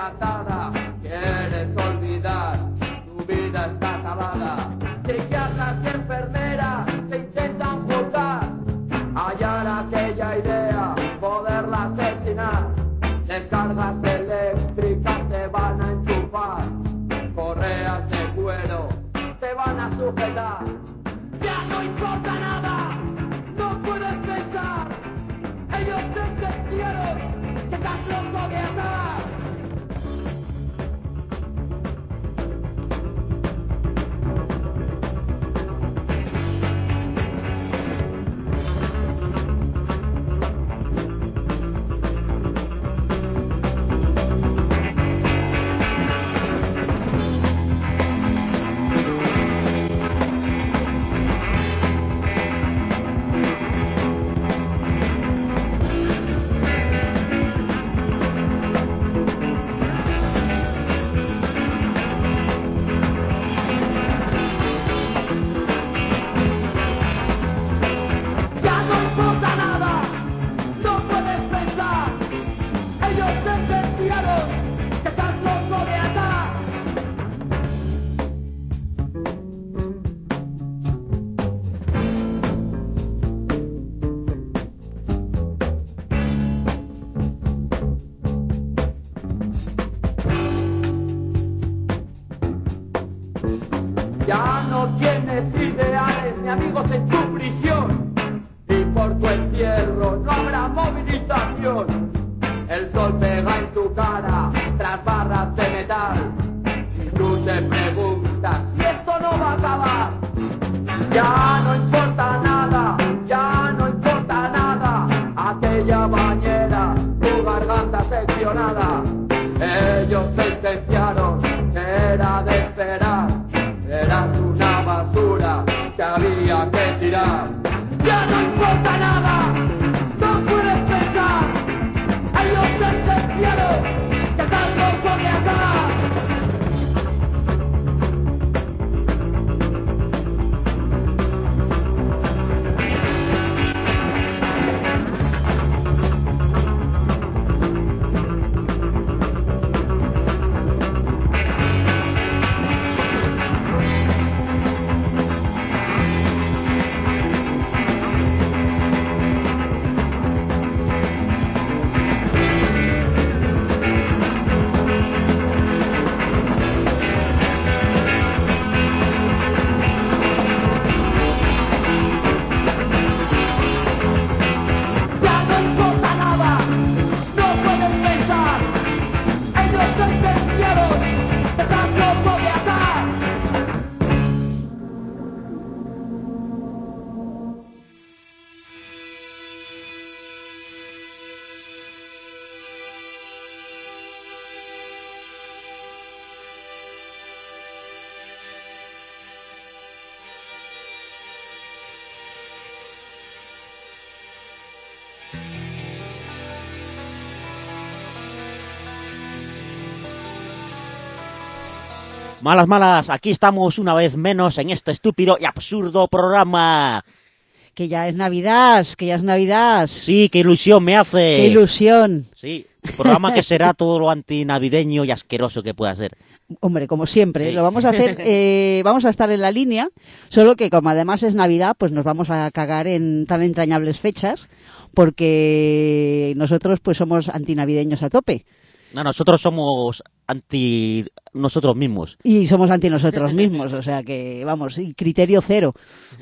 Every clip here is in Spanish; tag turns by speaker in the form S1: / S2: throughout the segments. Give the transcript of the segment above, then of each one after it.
S1: deshidratada, quieres olvidar, tu vida está acabada. Psiquiatras y enfermeras te intentan juzgar, hallar aquella idea, poderla asesinar. Descargas eléctricas te van a enchufar, correas de cuero te van a sujetar. Ya no importa nada, no puedes pensar, ellos sentenciaron que estás loco de atar. Ya no tienes ideales ni amigos en tu prisión, y por tu entierro no habrá movilización. El sol pega en tu cara tras barras de metal, y tú te preguntas si esto no va a acabar. Ya no importa nada, ya no importa nada, aquella bañera, tu garganta seccionada. Ellos sentenciaron que era de esperar, eras una basura que había que tirar. Ya no importa nada, no puedes pensar, ellos sentenciaron que estás loco de atar.
S2: Malas, malas, aquí estamos una vez menos en este estúpido y absurdo programa.
S3: Que ya es Navidad, que ya es Navidad.
S2: Sí, qué ilusión me hace.
S3: Qué ilusión.
S2: Sí, programa que será todo lo antinavideño y asqueroso que pueda ser.
S3: Hombre, como siempre,
S2: Sí.
S3: lo vamos a hacer, vamos a estar en la línea, solo que como además es Navidad, pues nos vamos a cagar en tan entrañables fechas, porque nosotros pues somos antinavideños a tope.
S2: No, nosotros somos anti nosotros mismos.
S3: Y somos anti nosotros mismos, o sea que, vamos, y criterio cero.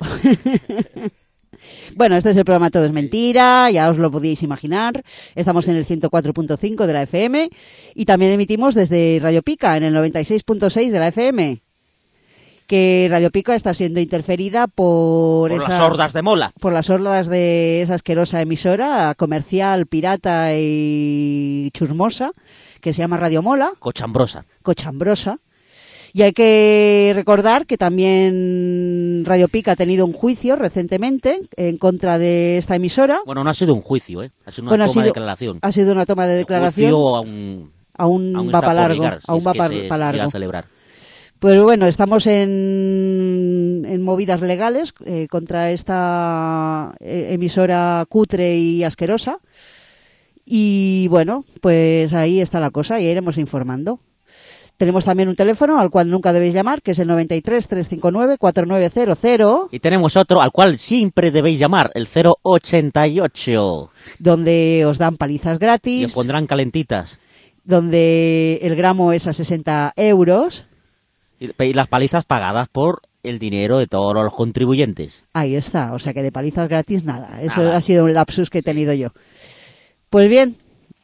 S3: Bueno, este es el programa Todo es Mentira, ya os lo podíais imaginar. Estamos en el 104.5 de la FM y también emitimos desde Radio Pica en el 96.6 de la FM. Que Radio Pica está siendo interferida por
S2: las hordas de Mola.
S3: Por las hordas de esa asquerosa emisora comercial, pirata y chusmosa, que se llama Radio Mola. Cochambrosa. Y hay que recordar que también Radio Pica ha tenido un juicio recientemente en contra de esta emisora.
S2: Bueno, no ha sido un juicio, ha sido una toma de declaración.
S3: Ha sido una toma de declaración.
S2: A un va para largo.
S3: A un va para largo.
S2: A celebrar.
S3: Pues bueno, estamos en movidas legales contra esta emisora cutre y asquerosa. Y bueno, pues ahí está la cosa y iremos informando. Tenemos también un teléfono al cual nunca debéis llamar, que es el 93 359 4900.
S2: Y tenemos otro al cual siempre debéis llamar, el 088.
S3: Donde os dan palizas gratis.
S2: Y os pondrán calentitas.
S3: Donde el gramo es a 60 euros.
S2: Y las palizas pagadas por el dinero de todos los contribuyentes.
S3: Ahí está, o sea que de palizas gratis nada. Eso ha sido un lapsus que he tenido yo. Pues bien.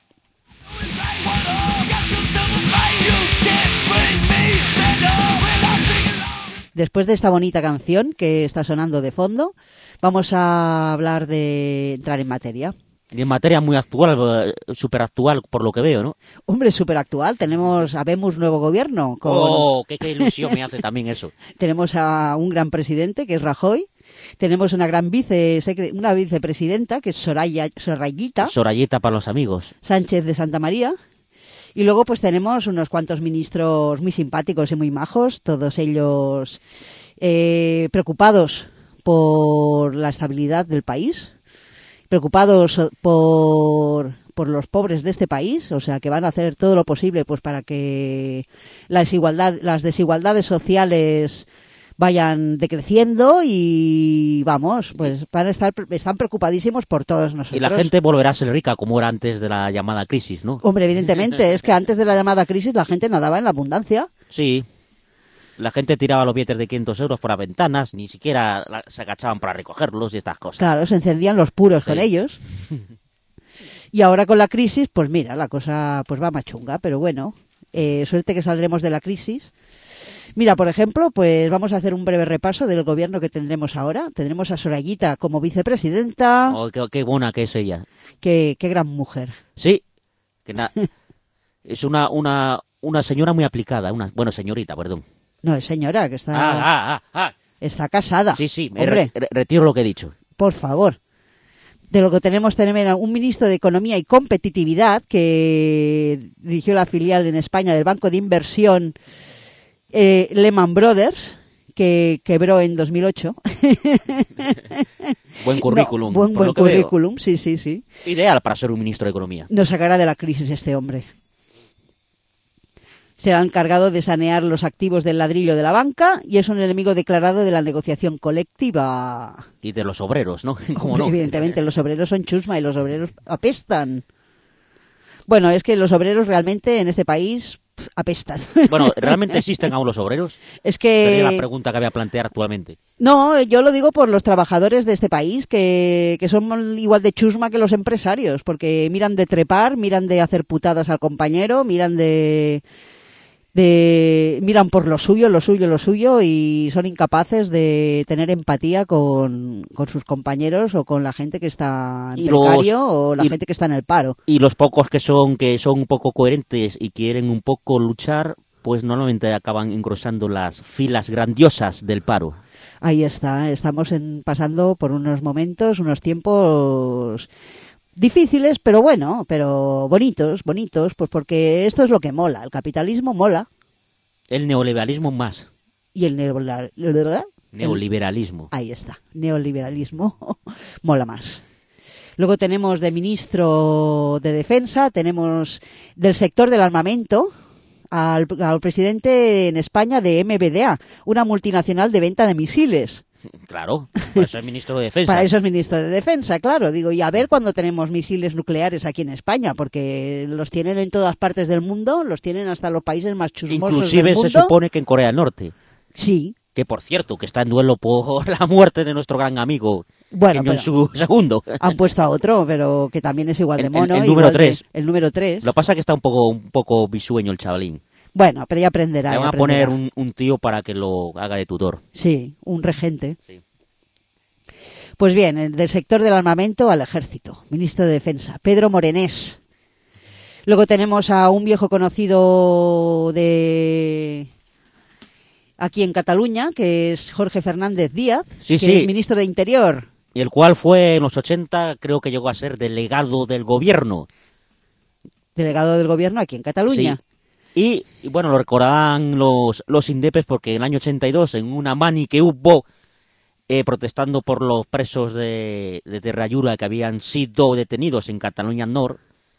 S3: Después de esta bonita canción que está sonando de fondo, vamos a hablar de entrar en materia.
S2: Y en materia muy actual, súper actual por lo que veo, ¿no?
S3: Hombre, súper actual. Habemos nuevo gobierno.
S2: ¡Oh, qué ilusión me hace también eso!
S3: Tenemos a un gran presidente, que es Rajoy. Tenemos una gran vicepresidenta, que es Sorayita
S2: para los amigos.
S3: Sánchez de Santa María. Y luego pues tenemos unos cuantos ministros muy simpáticos y muy majos, todos ellos preocupados por la estabilidad del país, preocupados por los pobres de este país, o sea que van a hacer todo lo posible pues para que las desigualdades sociales vayan decreciendo y vamos, pues están preocupadísimos por todos nosotros.
S2: Y la gente volverá a ser rica como era antes de la llamada crisis, ¿no?
S3: Hombre, evidentemente, es que antes de la llamada crisis la gente nadaba en la abundancia.
S2: Sí, la gente tiraba los billetes de 500 euros por las ventanas, ni siquiera se agachaban para recogerlos y estas cosas.
S3: Claro, se encendían los puros con ellos. Y ahora con la crisis, pues mira, la cosa pues va más chunga, pero bueno, suerte que saldremos de la crisis. Mira, por ejemplo, pues vamos a hacer un breve repaso del gobierno que tendremos ahora. Tendremos a Sorayita como vicepresidenta.
S2: Oh, qué buena que es ella.
S3: Qué gran mujer.
S2: Sí, es una señora muy aplicada, señorita, perdón.
S3: No, es señora, que está está casada.
S2: Sí, retiro lo que he dicho.
S3: Por favor. De lo que tenemos un ministro de Economía y Competitividad que dirigió la filial en España del Banco de Inversión Lehman Brothers, que quebró en 2008.
S2: Buen currículum.
S3: Buen currículum, veo. Sí.
S2: Ideal para ser un ministro de Economía.
S3: Nos sacará de la crisis este hombre. Será encargado de sanear los activos del ladrillo de la banca y es un enemigo declarado de la negociación colectiva.
S2: Y de los obreros, ¿no?
S3: ¿Cómo no? Evidentemente, los obreros son chusma y los obreros apestan. Bueno, es que los obreros realmente en este país apestan.
S2: Bueno, ¿realmente existen aún los obreros?
S3: Es que...
S2: Sería la pregunta que voy a plantear actualmente.
S3: No, yo lo digo por los trabajadores de este país, que son igual de chusma que los empresarios, porque miran de trepar, miran de hacer putadas al compañero, miran miran por lo suyo y son incapaces de tener empatía con sus compañeros o con la gente que está en precario o la gente que está en el paro.
S2: Y los pocos que son un poco coherentes y quieren un poco luchar, pues normalmente acaban engrosando las filas grandiosas del paro.
S3: Ahí está, estamos pasando por unos momentos, unos tiempos difíciles, pero bueno, pero bonitos, pues porque esto es lo que mola. El capitalismo mola.
S2: El neoliberalismo más.
S3: Y el
S2: neoliberalismo.
S3: Ahí está, neoliberalismo mola más. Luego tenemos de ministro de Defensa, tenemos del sector del armamento al presidente en España de MBDA, una multinacional de venta de misiles.
S2: Claro, para eso es ministro de Defensa.
S3: Para eso es ministro de Defensa, claro. Digo, y a ver cuándo tenemos misiles nucleares aquí en España, porque los tienen en todas partes del mundo, los tienen hasta los países más chusmosos
S2: Inclusive
S3: del mundo.
S2: Se supone que en Corea del Norte.
S3: Sí.
S2: Que, por cierto, que está en duelo por la muerte de nuestro gran amigo Kim Jong-un segundo.
S3: Han puesto a otro, pero que también es igual de mono.
S2: El número 3.
S3: El número 3.
S2: Lo que pasa es que está un poco bisueño el chavalín.
S3: Bueno, pero ya aprenderá.
S2: Le van a poner un tío para que lo haga de tutor.
S3: Sí, un regente.
S2: Sí.
S3: Pues bien, del sector del armamento al ejército. Ministro de Defensa, Pedro Morenés. Luego tenemos a un viejo conocido de aquí en Cataluña, que es Jorge Fernández Díaz, que es ministro de Interior.
S2: Y el cual fue en los 80, creo que llegó a ser delegado del gobierno.
S3: Delegado del gobierno aquí en Cataluña.
S2: Sí. Y bueno, lo recordarán los indepes porque en el año 82, en una mani que hubo protestando por los presos de Terrayura que habían sido detenidos en Cataluña Norte,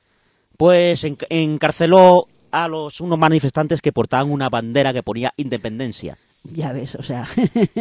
S2: Pues encarceló a unos manifestantes que portaban una bandera que ponía independencia.
S3: Ya ves, o sea.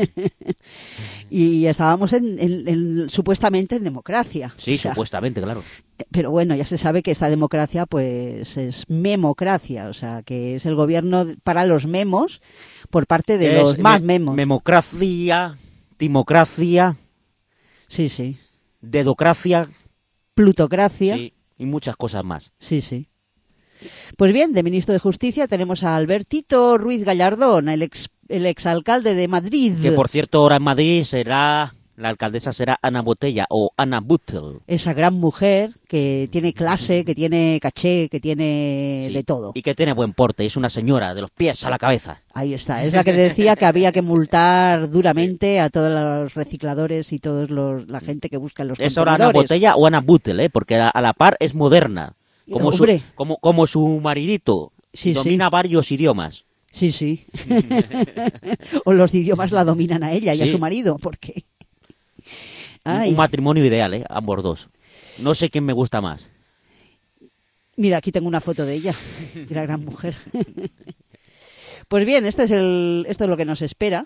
S3: Y estábamos supuestamente en democracia.
S2: Sí,
S3: o sea,
S2: supuestamente, claro.
S3: Pero bueno, ya se sabe que esta democracia pues es memocracia, o sea, que es el gobierno para los memos por parte de los más memos.
S2: Memocracia, timocracia.
S3: Sí, sí.
S2: Dedocracia.
S3: Plutocracia.
S2: Sí, y muchas cosas más.
S3: Sí, sí. Pues bien, de ministro de Justicia tenemos a Albertito Ruiz Gallardón, el exalcalde de Madrid.
S2: Que por cierto, ahora en Madrid la alcaldesa será Ana Botella o Ana Buttel.
S3: Esa gran mujer que tiene clase, que tiene caché, que tiene de todo.
S2: Y que tiene buen porte, es una señora de los pies a la cabeza.
S3: Ahí está, es la que decía que había que multar duramente a todos los recicladores y toda la gente que busca en los contenedores.
S2: ¿Es ahora Ana Botella o Ana Buttel? Porque a la par es moderna. Como su maridito.
S3: Sí,
S2: domina varios idiomas.
S3: Sí, sí. O los idiomas la dominan a ella y a su marido, porque...
S2: Un matrimonio ideal, ambos dos. No sé quién me gusta más.
S3: Mira, aquí tengo una foto de ella, la gran mujer. Pues bien, esto es lo que nos espera.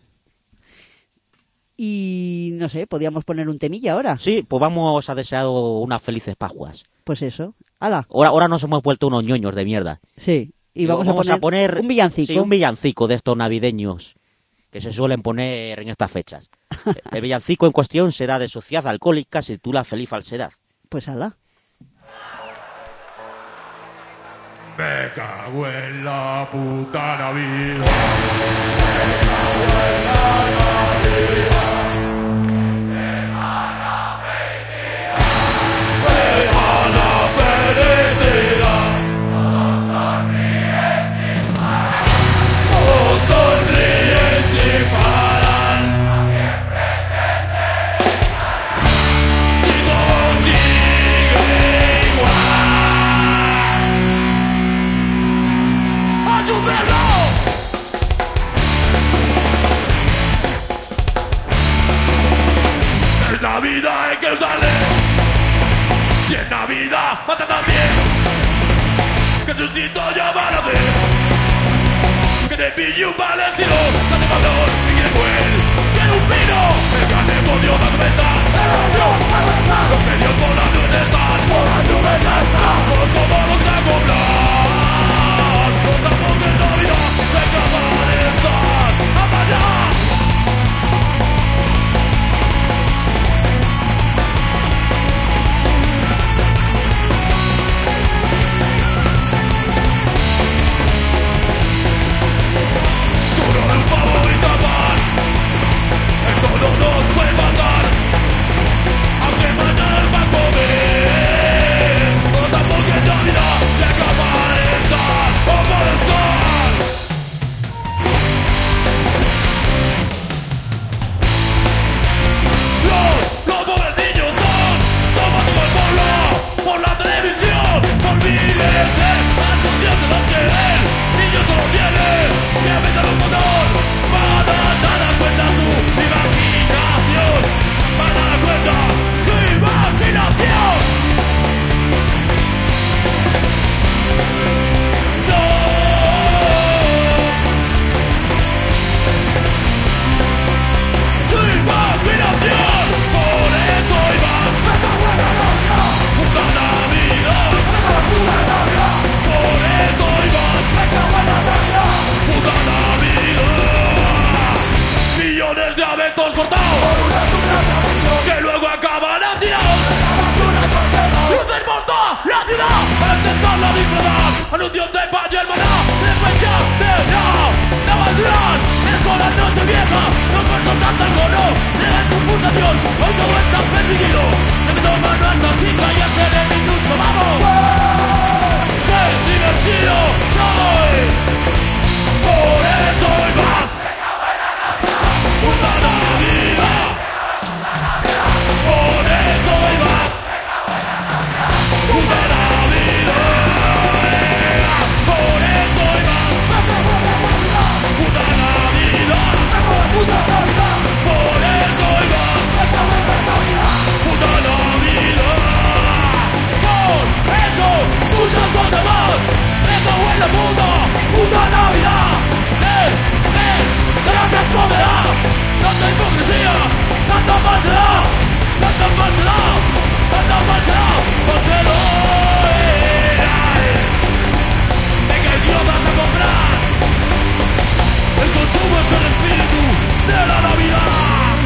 S3: Y no sé, podíamos poner un temilla ahora.
S2: Sí, pues vamos a desear unas felices Pascuas.
S3: Pues eso. ¡Hala!
S2: Ahora nos hemos vuelto unos ñoños de mierda.
S3: Sí, y vamos a poner un villancico.
S2: Sí, un villancico de estos navideños que se suelen poner en estas fechas. El villancico en cuestión será de Sociedad Alcohólica, se titula Feliz Falsedad.
S3: Pues hala.
S4: Me cago en la puta Navidad.
S1: Me cago en la Navidad.
S4: Navidad hay que usarle. Y en Navidad mata también. Que suscito ya van a hacer. Que te pille un valenciano, date valor y quiere cuel. Quiere un pino, el gran demonio da cabeza. Los medios por las nubes están. Todos como los a cobrar. Los amos de Navidad se acaban de estar. ¡Hasta allá! Eso no nos puede matar, aunque mañana el banco ve. Nos da porque en Navidad le acaba de estar o por estar. Los pobres niños son más como el pueblo, por la televisión, por miles tantos días se los que ven. Niños solo tienen que meter un motor para dar cuenta su imaginación, para dar cuenta su imaginación. No. Su imaginación, por eso iba puta Navidad. Por eso ibas puta Navidad. Millones de abetos cortados que luego acaban atirados. Luces por toda la ciudad para intentarla disfrazar. Anuncios de paz y hermana, de fecha de la bandera. Es con la noche vieja, los muertos saltan con no llegan su fundación. Hoy todo está permitido. Le meto mano a esta chica y hacer el intruso. ¡Vamos! ¡Qué divertido soy! Por eso hoy más puta Navidad. Por eso hoy más puta Navidad. Por eso hoy más puta Navidad. Por eso hoy más puta Navidad. Por eso tanta hipocresía, tanta falsedad, tanta falsedad, tanta falsedad, falsedad. Venga, idiotas a comprar. El consumo es el espíritu de la Navidad.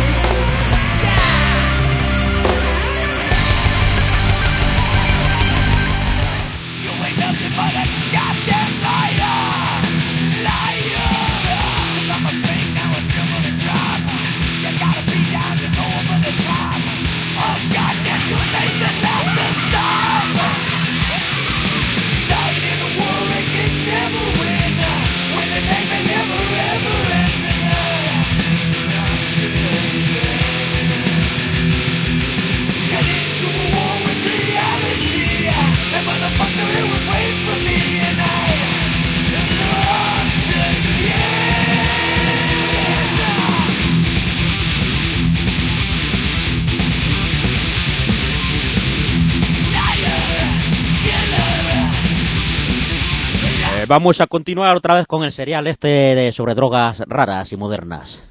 S2: Vamos a continuar otra vez con el serial sobre drogas raras y modernas.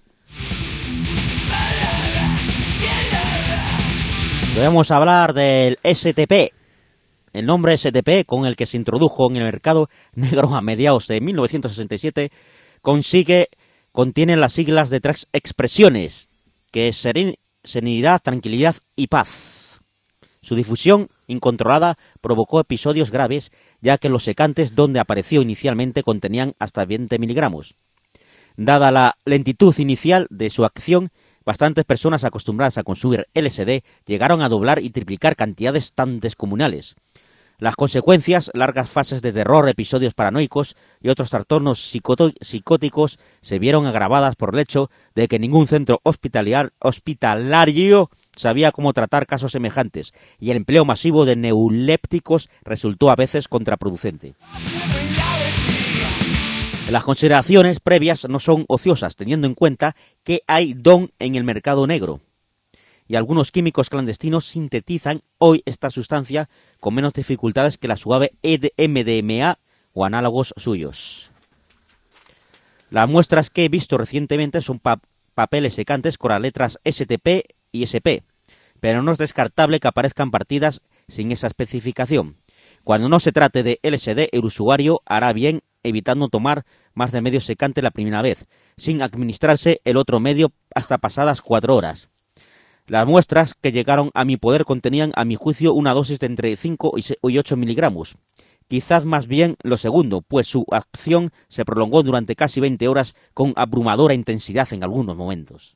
S2: Debemos hablar del STP, el nombre STP con el que se introdujo en el mercado negro a mediados de 1967, contiene las siglas de 3 expresiones, que es serenidad, tranquilidad y paz. Su difusión incontrolada provocó episodios graves, ya que los secantes donde apareció inicialmente contenían hasta 20 miligramos. Dada la lentitud inicial de su acción, bastantes personas acostumbradas a consumir LSD llegaron a doblar y triplicar cantidades tan descomunales. Las consecuencias, largas fases de terror, episodios paranoicos y otros trastornos psicóticos se vieron agravadas por el hecho de que ningún centro hospitalario sabía cómo tratar casos semejantes, y el empleo masivo de neulépticos resultó a veces contraproducente. Las consideraciones previas no son ociosas, teniendo en cuenta que hay don en el mercado negro, y algunos químicos clandestinos sintetizan hoy esta sustancia con menos dificultades que la suave MDMA o análogos suyos. Las muestras que he visto recientemente son papeles secantes con las letras STP y SP, pero no es descartable que aparezcan partidas sin esa especificación. Cuando no se trate de LSD, el usuario hará bien evitando tomar más de medio secante la primera vez, sin administrarse el otro medio hasta pasadas 4 horas. Las muestras que llegaron a mi poder contenían, a mi juicio, una dosis de entre 5 y 8 miligramos. Quizás más bien lo segundo, pues su acción se prolongó durante casi 20 horas con abrumadora intensidad en algunos momentos.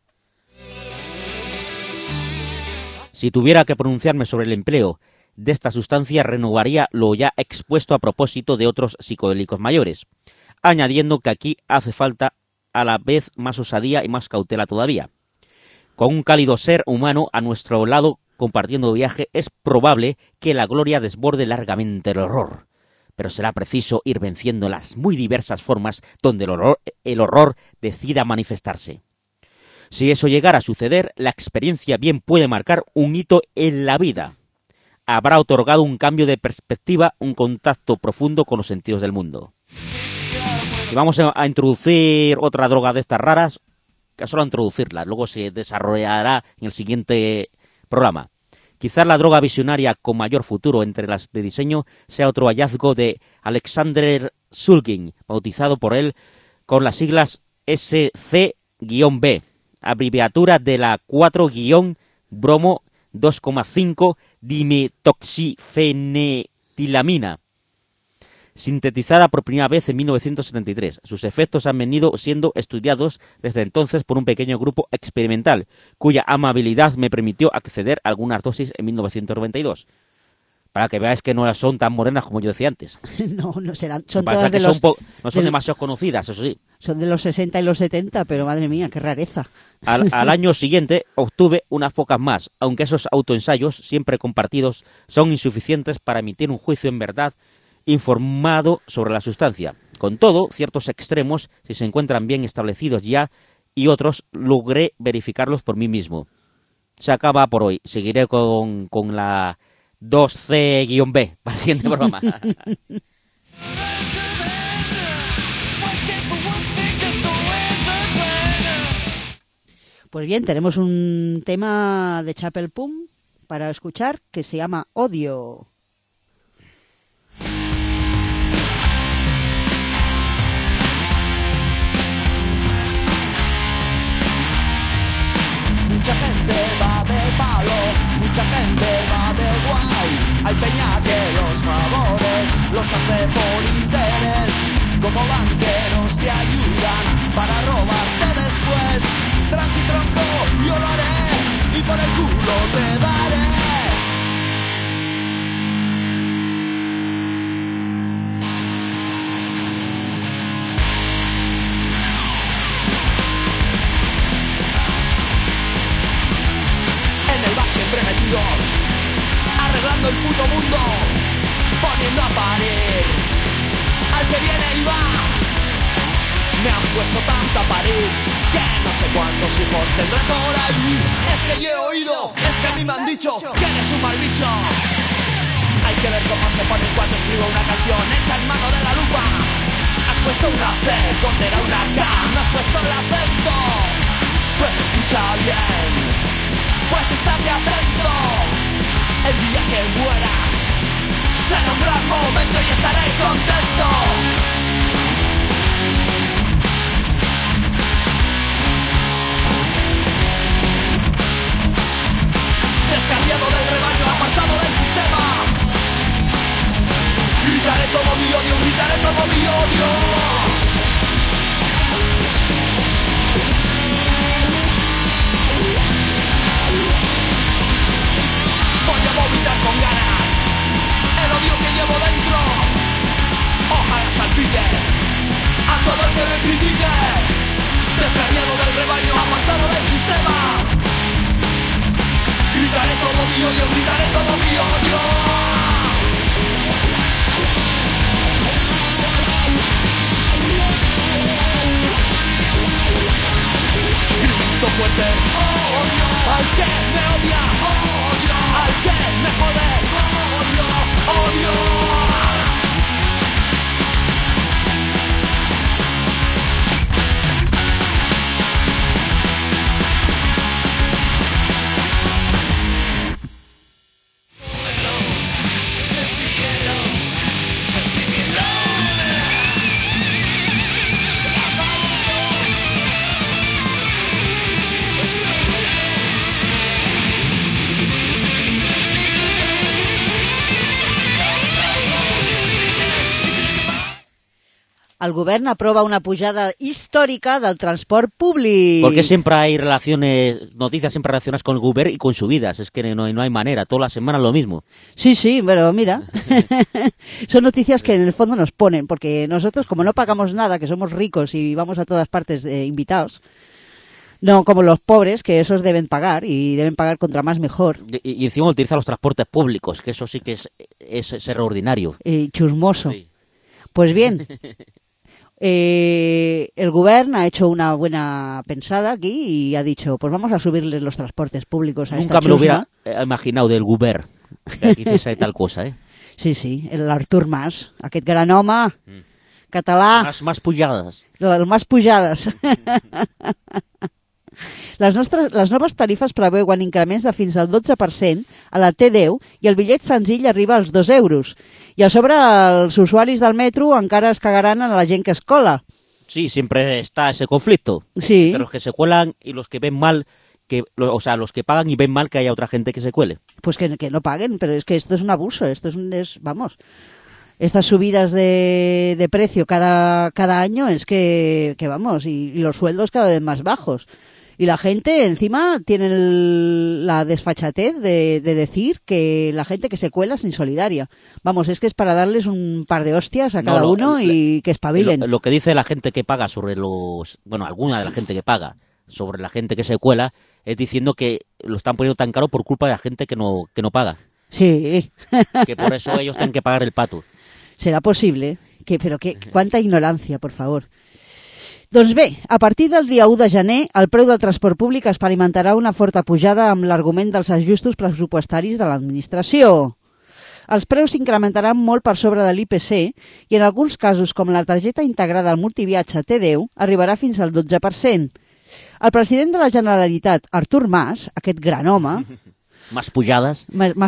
S2: Si tuviera que pronunciarme sobre el empleo de esta sustancia, renovaría lo ya expuesto a propósito de otros psicodélicos mayores, añadiendo que aquí hace falta a la vez más osadía y más cautela todavía. Con un cálido ser humano a nuestro lado compartiendo viaje, es probable que la gloria desborde largamente el horror, pero será preciso ir venciendo las muy diversas formas donde el horror decida manifestarse. Si eso llegara a suceder, la experiencia bien puede marcar un hito en la vida. Habrá otorgado un cambio de perspectiva, un contacto profundo con los sentidos del mundo. Y vamos a introducir otra droga de estas raras, que solo a introducirla, luego se desarrollará en el siguiente programa. Quizás la droga visionaria con mayor futuro entre las de diseño sea otro hallazgo de Alexander Shulgin, bautizado por él con las siglas SC-B, abreviatura de la 4-bromo 2,5 dimetoxifenetilamina, sintetizada por primera vez en 1973. Sus efectos han venido siendo estudiados desde entonces por un pequeño grupo experimental, cuya amabilidad me permitió acceder a algunas dosis en 1992. Para que veáis que no son tan morenas como yo decía antes.
S3: No serán. Son todas de los...
S2: No son demasiado conocidas, eso sí.
S3: Son de los 60 y los 70, pero madre mía, qué rareza.
S2: Al año siguiente obtuve unas pocas más, aunque esos autoensayos, siempre compartidos, son insuficientes para emitir un juicio en verdad informado sobre la sustancia. Con todo, ciertos extremos, si se encuentran bien establecidos ya, y otros logré verificarlos por mí mismo. Se acaba por hoy. Seguiré con la 2C-B para el siguiente programa.
S3: Pues bien, tenemos un tema de Chapel Pump para escuchar que se llama Odio.
S5: Mucha gente va de palo, mucha gente va de guay. Hay peña que los favores los hace por interés. Como banqueros te ayudan para robarte después. Tranqui tronco, yo lo haré y por el culo te daré. Arreglando el puto mundo, poniendo a parir al que viene y va. Me han puesto tanta parir que no sé cuántos hijos tendré por ahí. Es que yo he oído, es que a mí me han dicho que eres un mal bicho. Hay que ver cómo se pone cuando escribo una canción hecha en mano de la lupa. Has puesto una C, donde era una K, me has puesto el acento. Pues escucha bien, pues estate atento. El día que mueras será un gran momento y estaré contento. Descarriado del rebaño, apartado del sistema. Gritaré todo mi odio, gritaré todo mi odio. Voy a vomitar con ganas el odio que llevo dentro. Ojalá salpique a todo el que me critique. Descarriado del rebaño, apartado del sistema. Gritaré todo mi odio, gritaré todo mi odio. Grito fuerte, odio al que me odia, odio al que me jode, odio, odio.
S3: El govern aprova una pujada histórica del transport públic.
S2: Porque siempre hay noticias siempre relacionadas con el gobierno y con subidas. Es que no hay manera, toda la semana lo mismo.
S3: Sí, pero mira, son noticias que en el fondo nos ponen, porque nosotros como no pagamos nada, que somos ricos y vamos a todas partes invitados, no como los pobres, que esos deben pagar y deben pagar contra más mejor.
S2: Y encima utilizar los transportes públicos, que eso sí que es extraordinario.
S3: Chusmoso.
S2: Sí.
S3: Pues bien... el gobierno ha hecho una buena pensada aquí y ha dicho, pues vamos a subirles los transportes públicos a esta
S2: Nunca me lo hubiera imaginado del gobierno que aquí hiciese tal cosa, ¿eh?
S3: Sí, el Artur Mas, aquest gran home català.
S2: Más pujades.
S3: El Mas Pujades. Les noves tarifes preveuen increments de fins al 12% a la T10 i el bitllet senzill arriba als 2 euros. I a sobre els usuaris del metro encara es cagaran a la gent que es cola.
S2: Sí, siempre está ese conflicto.
S3: Sí.
S2: Entre los que se cuelan y los que ven mal, los que pagan y ven mal que haya otra gente que se cuele.
S3: Pues que no paguen, pero es que esto es un abuso, vamos... Estas subidas de precio cada año es que vamos, y los sueldos cada vez más bajos. Y la gente encima tiene la desfachatez de decir que la gente que se cuela es insolidaria. Vamos, es que es para darles un par de hostias a cada uno y que espabilen.
S2: Lo que dice la gente que paga sobre alguna de la gente que paga sobre la gente que se cuela, es diciendo que lo están poniendo tan caro por culpa de la gente que no paga.
S3: Sí.
S2: Que por eso ellos tienen que pagar el pato.
S3: ¿Será posible? Però quanta ignorància, por favor. Doncs bé, a partir del dia 1 de gener, el preu del transport públic experimentarà una forta pujada amb l'argument dels ajustos pressupostaris de l'administració. Els preus s'incrementaran molt per sobre de l'IPC i en alguns casos, com la targeta integrada al multiviatge T10, arribarà fins al 12%. El president de la Generalitat, Artur Mas, aquest gran home...
S2: Mas pujades,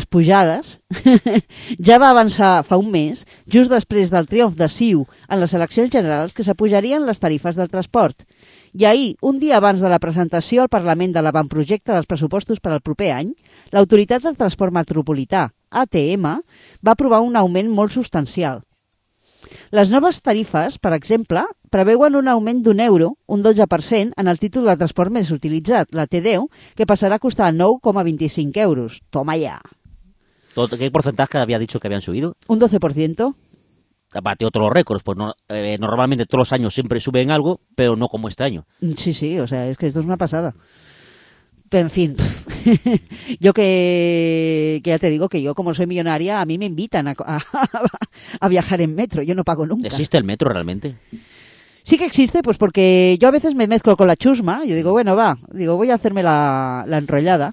S3: ja va avançar fa un mes, just després del triomf de CiU en les eleccions generals, que s'apujarien les tarifes del transport. I ahir, un dia abans de la presentació al Parlament de l'avantprojecte dels pressupostos per al proper any, l'Autoritat del Transport Metropolità, ATM, va aprovar un augment molt substancial. Les noves tarifes, per exemple, preveuen un augment d'€1, un 12%, en el títol de transport més utilitzat, la T10, que passarà a costar 9,25 euros. Toma ya.
S2: ¿Qué porcentaje había dicho que habían subido?
S3: Un 12%.
S2: Batió todos los récords, pues no, normalmente todos los años siempre suben algo, pero no como este año.
S3: Sí, o sea, es que esto es una pasada. Pero en fin, yo que ya te digo que yo como soy millonaria, a mí me invitan a viajar en metro, yo no pago nunca.
S2: ¿Existe el metro realmente?
S3: Sí que existe, pues porque yo a veces me mezclo con la chusma, yo digo, bueno, voy a hacerme la enrollada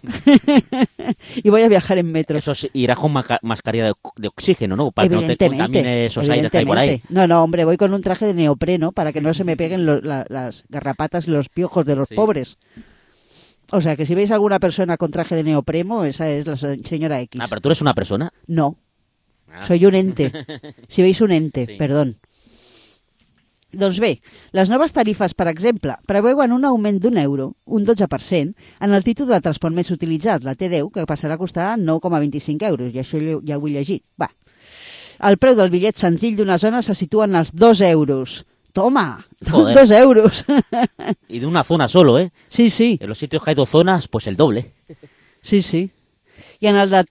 S3: y voy a viajar en metro.
S2: Eso irás con mascarilla de oxígeno, ¿no? Para que no te contamine esos aires que hay por ahí.
S3: No, hombre, voy con un traje de neopreno para que no se me peguen las garrapatas y los piojos de los pobres. O sea, que si veis alguna persona con traje de neopreno, esa es la señora X.
S2: Ah, pero tú eres una persona.
S3: No, soy un ente. Si veis un ente, sí. Perdón. Doncs bé, les noves tarifes, per exemple, preveuen un augment d'€1, un 12%, en el títol de transport més utilitzat, la T10, que passarà a costar 9,25 euros, i això ja ho he llegit. Va. El preu del bitllet senzill d'una zona se situa en els 2 euros. Toma, joder. 2 euros.
S2: Y de una zona solo, ¿eh?
S3: Sí, sí.
S2: En los sitios que hay 2 zonas, pues el doble.
S3: Sí, sí. I en el de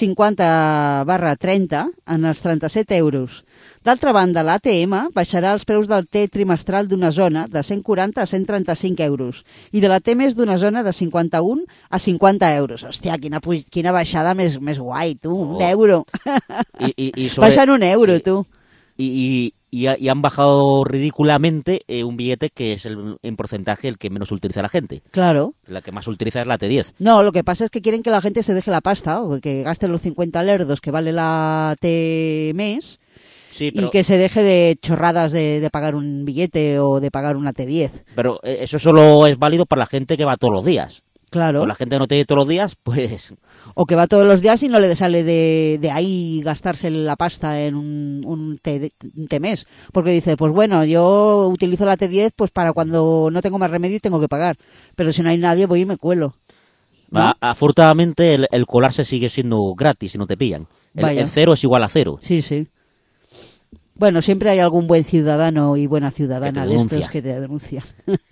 S3: T50/30, en els 37 euros. D'altra banda, l'ATM baixarà els preus del T trimestral d'una zona de 140 a 135 euros i de la T més d'una zona de 51 a 50 euros. Hòstia, quina baixada més guai, tu, un euro. Baixant un euro, sí. Tu.
S2: Y han bajado ridículamente un billete que es en porcentaje el que menos utiliza la gente.
S3: Claro.
S2: La que más utiliza es la T10.
S3: No, lo que pasa es que quieren que la gente se deje la pasta, o que gaste los 50 lerdos que vale la T mes, sí, pero... y que se deje de chorradas de pagar un billete o de pagar una T10.
S2: Pero eso solo es válido para la gente que va todos los días.
S3: Claro.
S2: Con la gente que no tiene todos los días, pues...
S3: O que va todos los días y no le sale de ahí gastarse la pasta en un T-mes. Porque dice, pues bueno, yo utilizo la T10 pues para cuando no tengo más remedio y tengo que pagar. Pero si no hay nadie, voy y me cuelo. ¿No?
S2: Afortunadamente el colarse sigue siendo gratis si no te pillan. El 0 es igual a 0.
S3: Sí, sí. Bueno, siempre hay algún buen ciudadano y buena ciudadana de estos que te denuncian.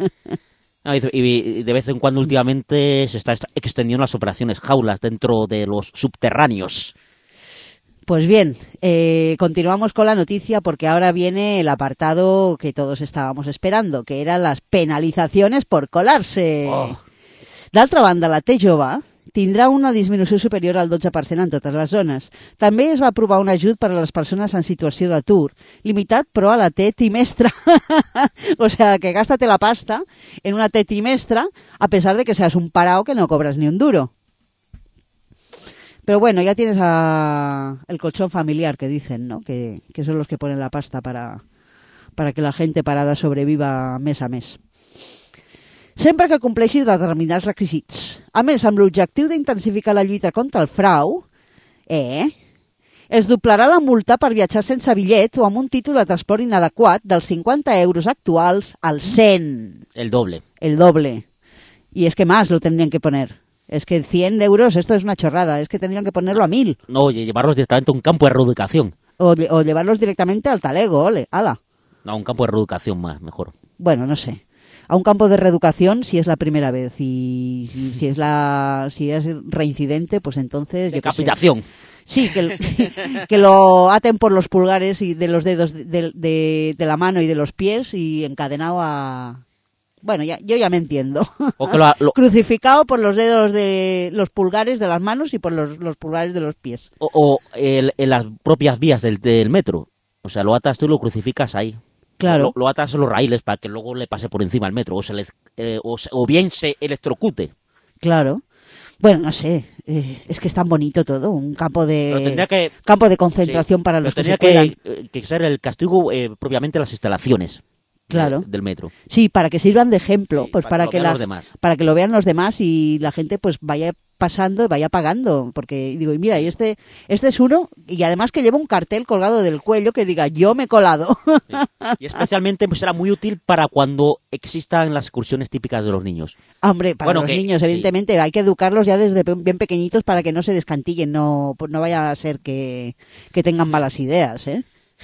S2: Y de vez en cuando últimamente se está extendiendo las operaciones jaulas dentro de los subterráneos.
S3: Pues bien, continuamos con la noticia porque ahora viene el apartado que todos estábamos esperando, que eran las penalizaciones por colarse. Oh. D'altra banda, la T-Jove tindrà una disminució superior al 12% en totes les zones. També es va aprovar un ajut per a les persones en situació d'atur, limitat però a la T trimestre. O sea, que gástate la pasta en una T trimestre a pesar de que seas un parao que no cobras ni un duro. Pero bueno, ya tienes el colchón familiar que dicen, ¿no? Que son los que ponen la pasta para que la gente parada sobreviva mes a mes. Sempre que compleixi determinats requisits. A més, amb l'objectiu d'intensificar la lluita contra el frau, es doblarà la multa per viatjar sense bitllet o amb un títol de transport inadequat dels 50 euros actuals al 100.
S2: El doble.
S3: El doble. Y es que más lo tendrían que poner. Es que 100 euros, esto es una chorrada. Es que tendrían que ponerlo a 1000.
S2: No, llevarlos directamente a un campo de reeducación.
S3: O llevarlos directamente al talego, ole, ala.
S2: No, a un campo de reeducación más, mejor.
S3: Bueno, no sé. A un campo de reeducación si es la primera vez y si es reincidente, pues entonces...
S2: Decapitación.
S3: Sí, que lo aten por los pulgares y de los dedos de la mano y de los pies y encadenado a... Bueno, yo ya me entiendo.
S2: O que
S3: crucificado por los dedos de los pulgares de las manos y por los pulgares de los pies.
S2: O en las propias vías del metro. O sea, lo atas tú y lo crucificas ahí.
S3: Claro.
S2: Lo atas a los raíles para que luego le pase por encima el metro o bien se electrocute.
S3: Claro. Bueno, no sé, es que es tan bonito todo, un campo de concentración, sí, para los que se cuelan.
S2: Tendría que ser el castigo propiamente las instalaciones.
S3: Claro.
S2: del metro.
S3: Sí, para que sirvan de ejemplo,
S2: Sí,
S3: pues para que lo vean los demás y la gente pues vaya pasando y vaya pagando, porque digo, y mira, y este es uno, y además que lleva un cartel colgado del cuello que diga, yo me he colado.
S2: Sí. Y especialmente pues será muy útil para cuando existan las excursiones típicas de los niños.
S3: Hombre, para los niños, evidentemente, hay que educarlos ya desde bien pequeñitos para que no se descantillen, no vaya a ser que tengan malas ideas, ¿eh?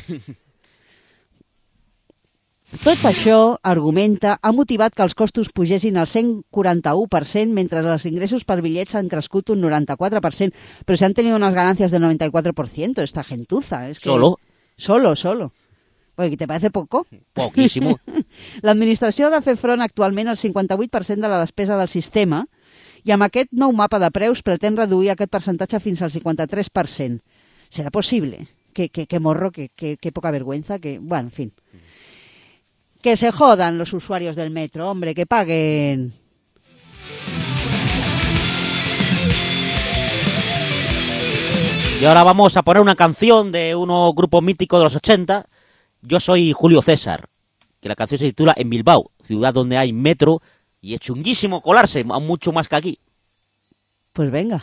S3: Tot això, argumenta, ha motivat que els costos pugessin al 141%, mentre els ingressos per bitllets han crescut un 94%, però se han tenido unas ganancias del 94%, esta gentuza. Es que...
S2: ¿Solo?
S3: Solo. Oye, ¿te parece poco?
S2: Poquísimo.
S3: L'administració ha de fer front actualment al 58% de la despesa del sistema i amb aquest nou mapa de preus pretén reduir aquest percentatge fins al 53%. ¿Será posible? Qué morro, qué poca vergüenza, que... Bueno, en fin. Que se jodan los usuarios del metro, hombre, que paguen.
S2: Y ahora vamos a poner una canción de un grupo mítico de los 80. Yo soy Julio César, que la canción se titula En Bilbao, ciudad donde hay metro y es chunguísimo colarse, mucho más que aquí.
S3: Pues venga.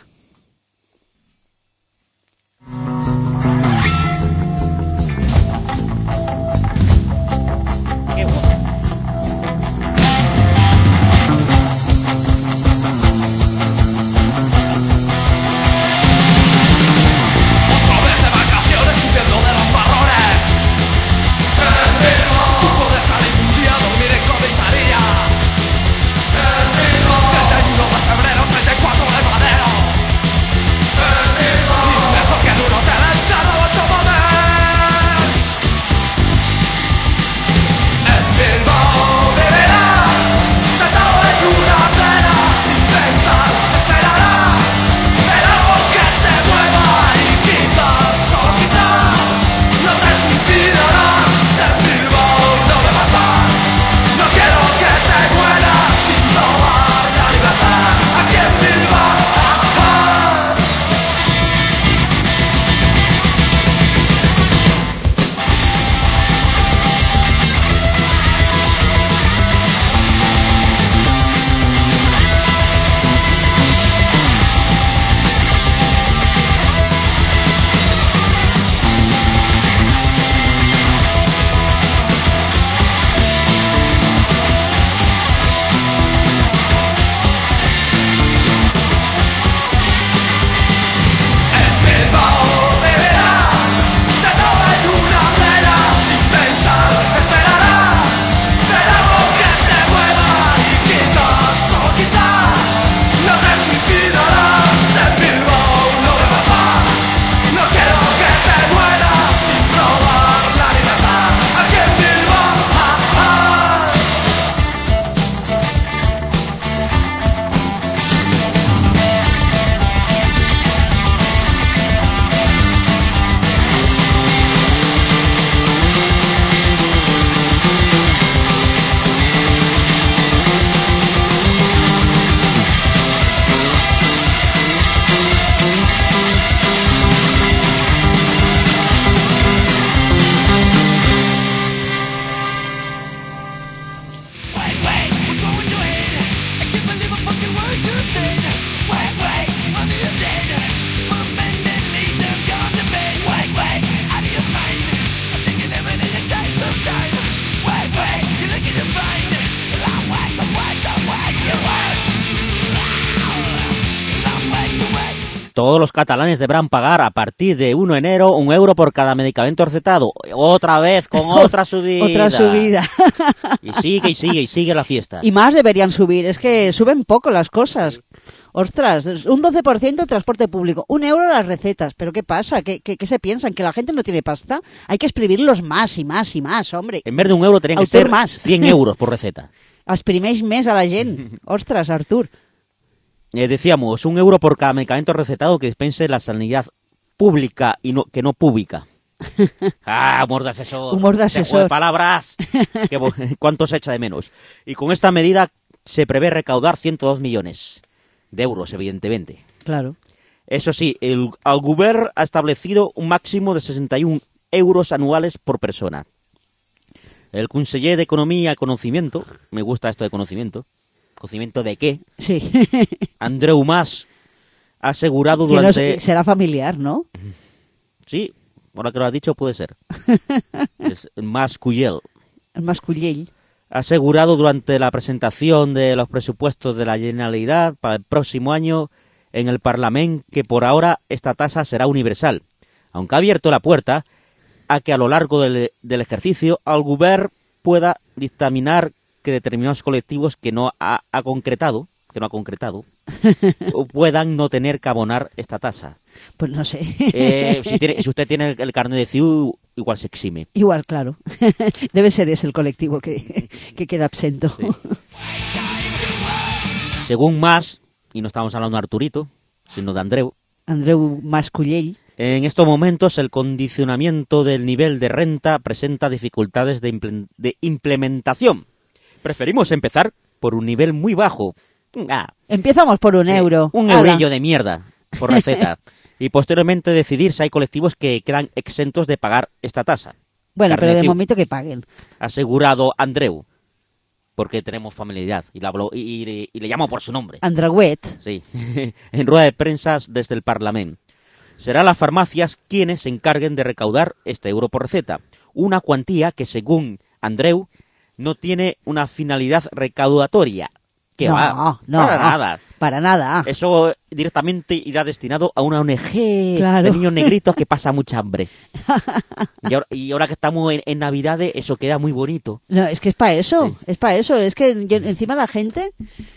S2: Todos los catalanes deberán pagar a partir de 1 de enero €1 por cada medicamento recetado. Otra vez con otra subida.
S3: Otra subida.
S2: Y sigue la fiesta.
S3: Y más deberían subir. Es que suben poco las cosas. Ostras, un 12% transporte público, €1 las recetas. ¿Pero qué pasa? ¿Qué se piensan? ¿Que la gente no tiene pasta? Hay que exprimirlos más y más y más, hombre.
S2: En vez de €1 tenían que ser más. 100 euros por receta.
S3: Exprimeix més a la gent. Ostras, Artur.
S2: Decíamos, €1 por cada medicamento recetado que dispense la sanidad pública y que no pública. Humor de asesor.
S3: Humor de asesor.
S2: De palabras. ¿Cuánto se echa de menos? Y con esta medida se prevé recaudar 102 millones de euros, evidentemente.
S3: Claro.
S2: Eso sí, el Govern ha establecido un máximo de 61 euros anuales por persona. El conseller de Economía y Conocimiento, me gusta esto de conocimiento. ¿Conocimiento de qué?
S3: Sí.
S2: Andreu Mas ha asegurado
S3: Que
S2: durante...
S3: no, será familiar, ¿no?
S2: Sí, ahora que lo has dicho puede ser. Es Mas Cuyel.
S3: El mascullell.
S2: Ha asegurado durante la presentación de los presupuestos de la Generalitat para el próximo año en el Parlamento que por ahora esta tasa será universal, aunque ha abierto la puerta a que a lo largo del ejercicio el Govern pueda dictaminar que determinados colectivos que no ha concretado, puedan no tener que abonar esta tasa.
S3: Pues no sé.
S2: Si usted tiene el carnet de CIU, igual se exime.
S3: Igual, claro. Debe ser ese el colectivo que queda absento.
S2: Sí. Según Mas, y no estamos hablando de Arturito, sino de
S3: Andreu Mascullell,
S2: en estos momentos el condicionamiento del nivel de renta presenta dificultades de implementación. Preferimos empezar por un nivel muy bajo.
S3: Empezamos por un euro.
S2: Un eurillo de mierda por receta. Y posteriormente decidir si hay colectivos que quedan exentos de pagar esta tasa.
S3: Bueno, pero de momento que paguen.
S2: Asegurado Andreu, porque tenemos familiaridad y le llamo por su nombre.
S3: Andreuet.
S2: Sí, en rueda de prensa desde el Parlamento. Serán las farmacias quienes se encarguen de recaudar este euro por receta. Una cuantía que, según Andreu, no tiene una finalidad recaudatoria.
S3: No,
S2: para nada.
S3: Para nada.
S2: Eso directamente irá destinado a una ONG
S3: claro.
S2: de niños negritos que pasa mucha hambre. Y ahora que estamos en Navidades, eso queda muy bonito.
S3: No, es que es para eso,
S2: sí.
S3: Es para eso. Es que encima la gente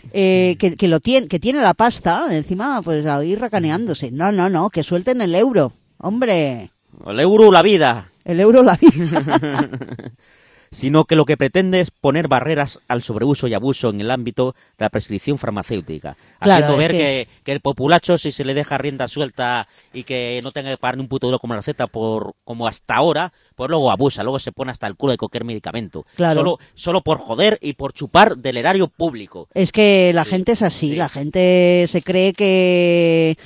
S3: que tiene la pasta, encima pues ahí racaneándose. No, que suelten el euro. Hombre.
S2: El euro, la vida.
S3: El euro, la vida.
S2: Sino que lo que pretende es poner barreras al sobreuso y abuso en el ámbito de la prescripción farmacéutica.
S3: Claro,
S2: haciendo ver que el populacho, si se le deja rienda suelta y que no tenga que pagar ni un puto euro como la receta como hasta ahora, pues luego abusa, luego se pone hasta el culo de cualquier medicamento.
S3: Claro.
S2: Solo por joder y por chupar del erario público.
S3: Es que la gente es así, la gente se cree que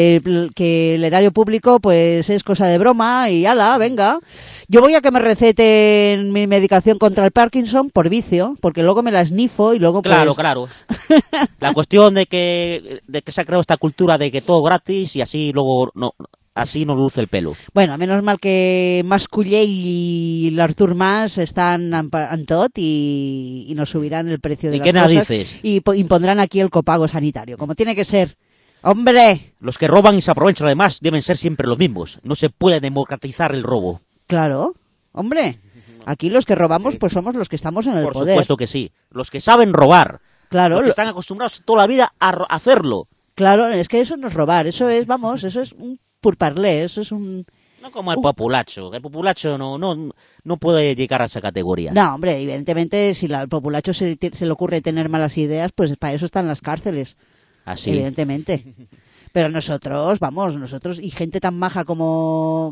S3: el erario público pues es cosa de broma y ala, venga. Yo voy a que me receten mi medicación contra el Parkinson por vicio, porque luego me la snifo y luego pues...
S2: Claro. La cuestión de que se ha creado esta cultura de que todo gratis y así luego así no luce el pelo.
S3: Bueno, menos mal que Mascullell y l'Artur Mas están en tot y nos subirán el precio de las cosas.
S2: ¿Y qué narices?
S3: Y impondrán aquí el copago sanitario, como tiene que ser. ¡Hombre!
S2: Los que roban y se aprovechan además deben ser siempre los mismos. No se puede democratizar el robo.
S3: Claro, hombre. Aquí los que robamos pues somos los que estamos en el poder.
S2: Por supuesto que sí. Los que saben robar.
S3: Claro.
S2: Los que están acostumbrados toda la vida a hacerlo.
S3: Claro, es que eso no es robar. Eso es un purparlé. Eso es un...
S2: No como el populacho. El populacho no puede llegar a esa categoría.
S3: No, hombre, evidentemente si al populacho se le ocurre tener malas ideas, pues para eso están las cárceles.
S2: Así.
S3: Evidentemente. Pero nosotros, y gente tan maja como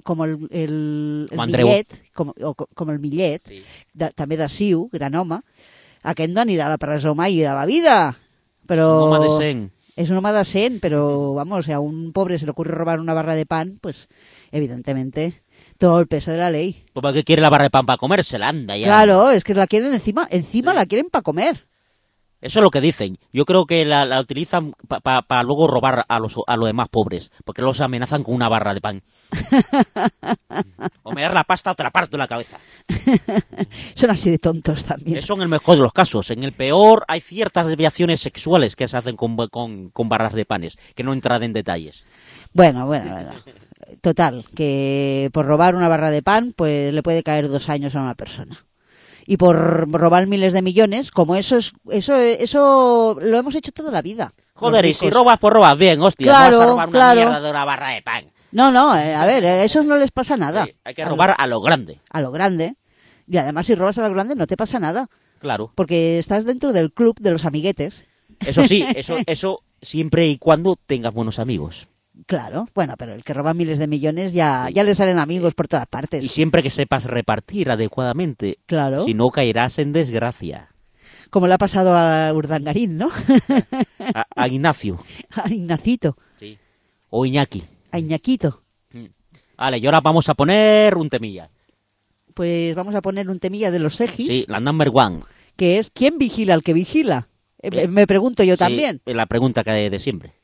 S3: el Millet, como el Millet,
S2: sí.
S3: També de Siu, gran home, aquest no anirà a la presó mai de la vida. Pero
S2: es un home decent.
S3: Es un home decent, pero vamos, si a un pobre se le ocurre robar una barra de pan, pues evidentemente todo el peso de la ley.
S2: ¿Por qué quiere la barra de pan para comérsela? Anda ya.
S3: Claro, es que la quieren encima sí. La quieren para comer.
S2: Eso es lo que dicen. Yo creo que la utilizan para luego robar a los demás pobres, porque los amenazan con una barra de pan. O me das la pasta o te la parto en la cabeza.
S3: Son así de tontos también.
S2: Eso en el mejor de los casos. En el peor hay ciertas desviaciones sexuales que se hacen con barras de panes, que no entraré en detalles.
S3: Bueno. Total, que por robar una barra de pan, pues le puede caer 2 años a una persona. Y por robar miles de millones, como eso lo hemos hecho toda la vida.
S2: Joder, y si robas, pues robas bien, hostia.
S3: Claro,
S2: no vas a robar una mierda de una barra de pan.
S3: No, a ver, a esos no les pasa nada.
S2: Sí, hay que robar a lo grande.
S3: A lo grande. Y además, si robas a lo grande, no te pasa nada.
S2: Claro.
S3: Porque estás dentro del club de los amiguetes.
S2: Eso sí, eso siempre y cuando tengas buenos amigos.
S3: Claro, bueno, pero el que roba miles de millones ya le salen amigos por todas partes.
S2: Y siempre que sepas repartir adecuadamente.
S3: Claro.
S2: Si no, caerás en desgracia.
S3: Como le ha pasado a Urdangarín, ¿no?
S2: A Ignacio.
S3: A Ignacito.
S2: Sí. O Iñaki.
S3: A Iñaquito.
S2: Vale, y ahora vamos a poner un temilla.
S3: pues vamos a poner un temilla de los Segis.
S2: Sí, la number one.
S3: Que es ¿quién vigila al que vigila? Me pregunto yo también.
S2: La pregunta que hay de siempre.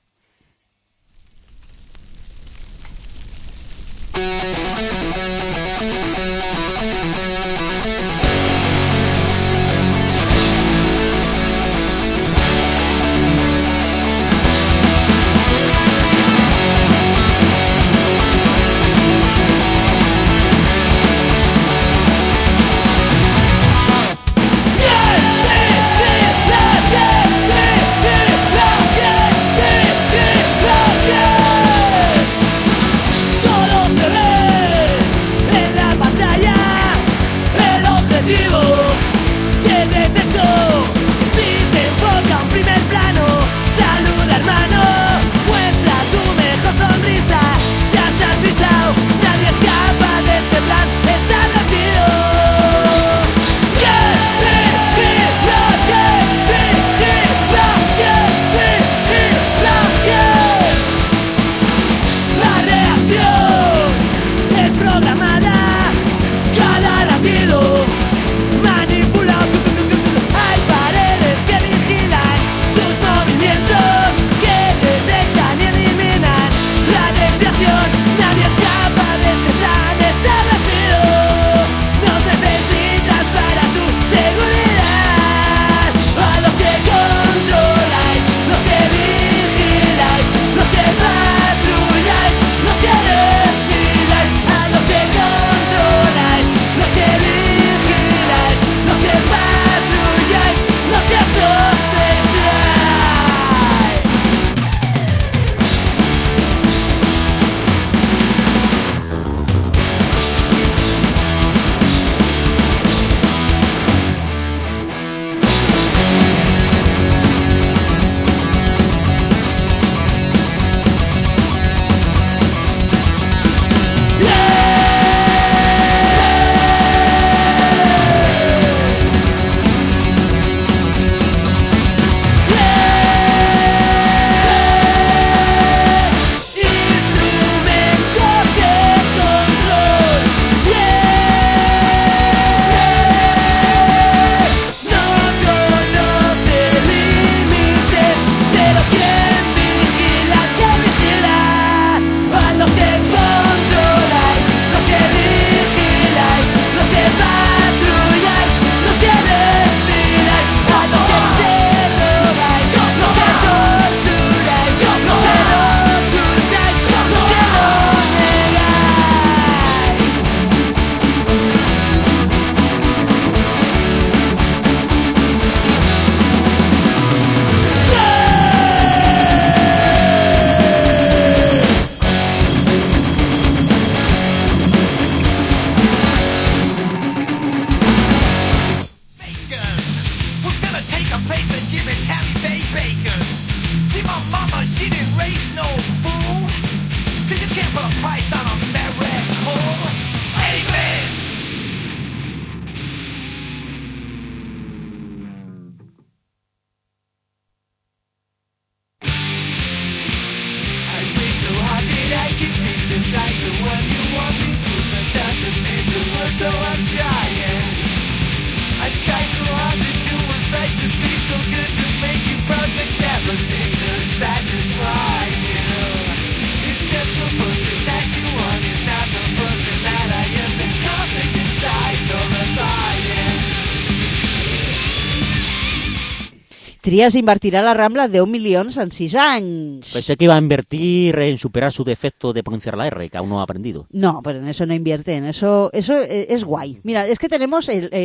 S3: Trias invertirà la Rambla 10 milions en 6 anys.
S2: Pensé que iba a invertir en superar su defecto de pronunciar la R, que aún no ha aprendido.
S3: No, pero en eso no invierte, en eso es guay. Mira, es que tenemos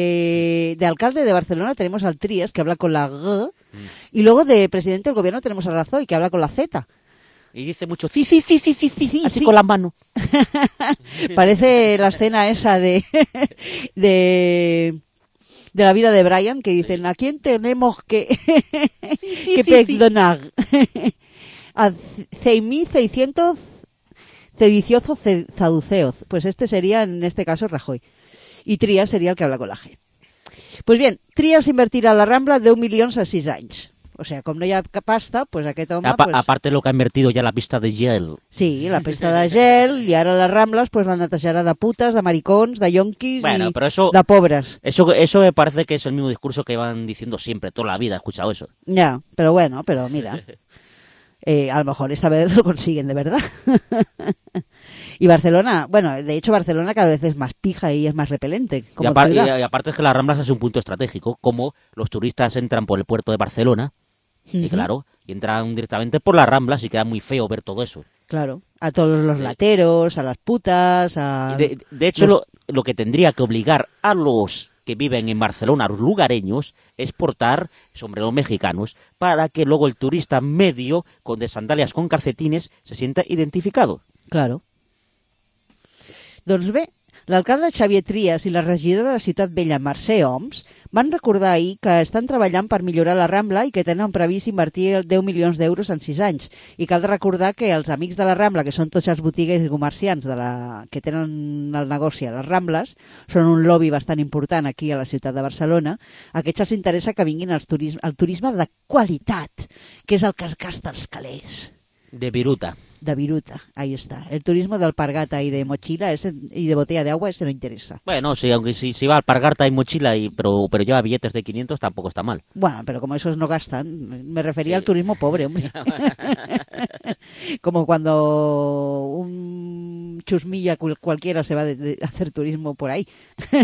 S3: de alcalde de Barcelona tenemos al Trias, que habla con la G, y luego de presidente del gobierno tenemos a Rajoy, que habla con la Z.
S2: Y dice mucho, sí, así sí. Con las manos.
S3: Parece la escena esa de la vida de Brian, que dicen, ¿a quién tenemos que perdonar? A 6.600 sediciosos saduceos. Pues este sería, en este caso, Rajoy. Y Trias sería el que habla con la G. Pues bien, Trias invertirà a la Rambla 10 milions a 6 anys. O sea, com no hi ha pasta, pues aquest home...
S2: Aparte lo que ha invertido ya la pista de gel.
S3: Sí, la pista de gel, i ara les Rambles pues la netejarà de putes, de maricons, de yonquis de pobres.
S2: Eso me parece que es el mismo discurso que van diciendo siempre, toda la vida he escuchado eso.
S3: Ya, pero mira... a lo mejor esta vez lo consiguen de verdad. Y Barcelona, bueno, de hecho Barcelona cada vez es más pija y es más repelente.
S2: Y aparte es que las Ramblas es un punto estratégico, como los turistas entran por el puerto de Barcelona, y claro, y entran directamente por las Ramblas y queda muy feo ver todo eso.
S3: Claro, a todos los lateros, a las putas, a...
S2: De hecho, lo que tendría que obligar a los que viven en Barcelona, los lugareños, es portar sombreros mexicanos para que luego el turista medio, con de sandalias con calcetines, se sienta identificado.
S3: Claro. Doncs bé, l'alcalde Xavier Trias i la regidora de la Ciutat Vella, Mercè Homs, van recordar ahir que estan treballant per millorar la Rambla i que tenen previst invertir 10 milions d'euros en 6 anys. I cal recordar que els amics de la Rambla, que són tots els botiguers i comerciants que tenen el negoci a les Rambles, són un lobby bastant important aquí a la ciutat de Barcelona. A aquests els interessa que vinguin al turisme de qualitat, que és el que es gasta els calés.
S2: De viruta.
S3: De viruta, ahí está. El turismo de alpargata y de mochila y de botella de agua, ese no interesa.
S2: Bueno, sí, aunque si va alpargata y mochila, pero lleva billetes de 500, tampoco está mal.
S3: Bueno, pero como esos no gastan, me refería al turismo pobre, hombre. Como cuando un chusmilla cualquiera se va a hacer turismo por ahí.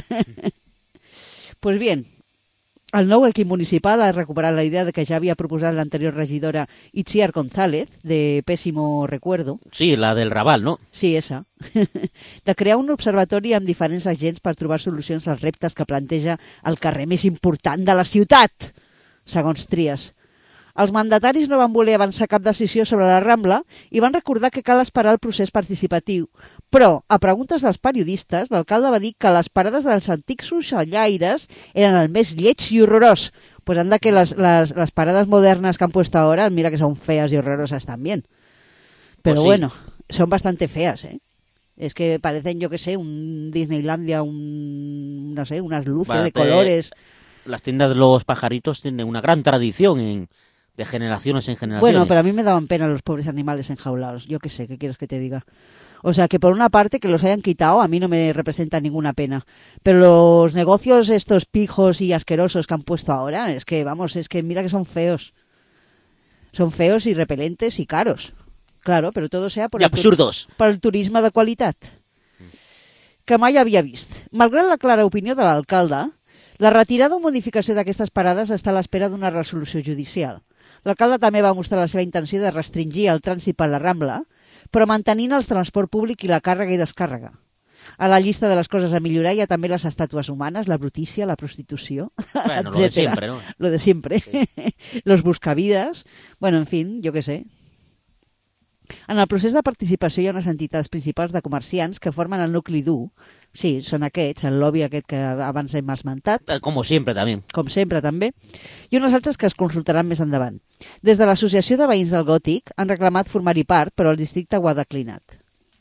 S3: Pues bien, el nou equip municipal ha recuperat la idea de que ja havia proposat l'anterior regidora Itziar González, de Pésimo Recuerdo.
S2: Sí, la del Raval, ¿no?
S3: Sí, esa. De crear un observatori amb diferents agents per trobar solucions als reptes que planteja el carrer més important de la ciutat, segons Trias. Els mandataris no van voler avançar cap decisió sobre la Rambla i van recordar que cal esperar el procés participatiu. Però, a preguntes dels periodistes, l'alcalde va dir que les parades dels antics ocellaires eren el més lleig i horrorós. Pues anda que las paradas modernas que han puesto ahora, mira que son feas y horrorosas también. Pero pues sí. Bueno, son bastante feas, ¿eh? Es que parecen, yo qué sé, un Disneylandia, no sé, unas luces de colores.
S2: Las tiendas de los pajaritos tienen una gran tradición de generaciones en generaciones.
S3: Bueno, pero a mí me daban pena los pobres animales enjaulados. Yo qué sé, ¿qué quieres que te diga? O sea, que por una parte que los hayan quitado a mí no me representa ninguna pena. Pero los negocios estos pijos y asquerosos que han puesto ahora, es que, vamos, es que mira que son feos. Son feos y repelentes y caros. Claro, però tot sea per el turisme de qualitat. Que mai havia vist. Malgrat la clara opinió de l'alcalde, la retirada o modificació d'aquestes parades està a l'espera d'una resolució judicial. L'alcalde també va mostrar la seva intenció de restringir el trànsit per la Rambla, però mantenint el transport públic i la càrrega i descàrrega. A la llista de les coses a millorar hi ha també les estàtues humanes, la brutícia, la prostitució,
S2: bueno,
S3: etc.
S2: Lo de siempre, ¿no?
S3: Lo de siempre. Sí. Los buscavidas. Bueno, en fin, jo què sé. En el procés de participació hi ha unes entitats principals de comerciants que formen el nucli dur. Sí, són aquests, el lobby aquest que abans hem esmentat.
S2: Com sempre, també.
S3: Com sempre, també. I unes altres que es consultaran més endavant. Des de l'Associació de Veïns del Gòtic han reclamat formar-hi part, però el districte ho ha declinat.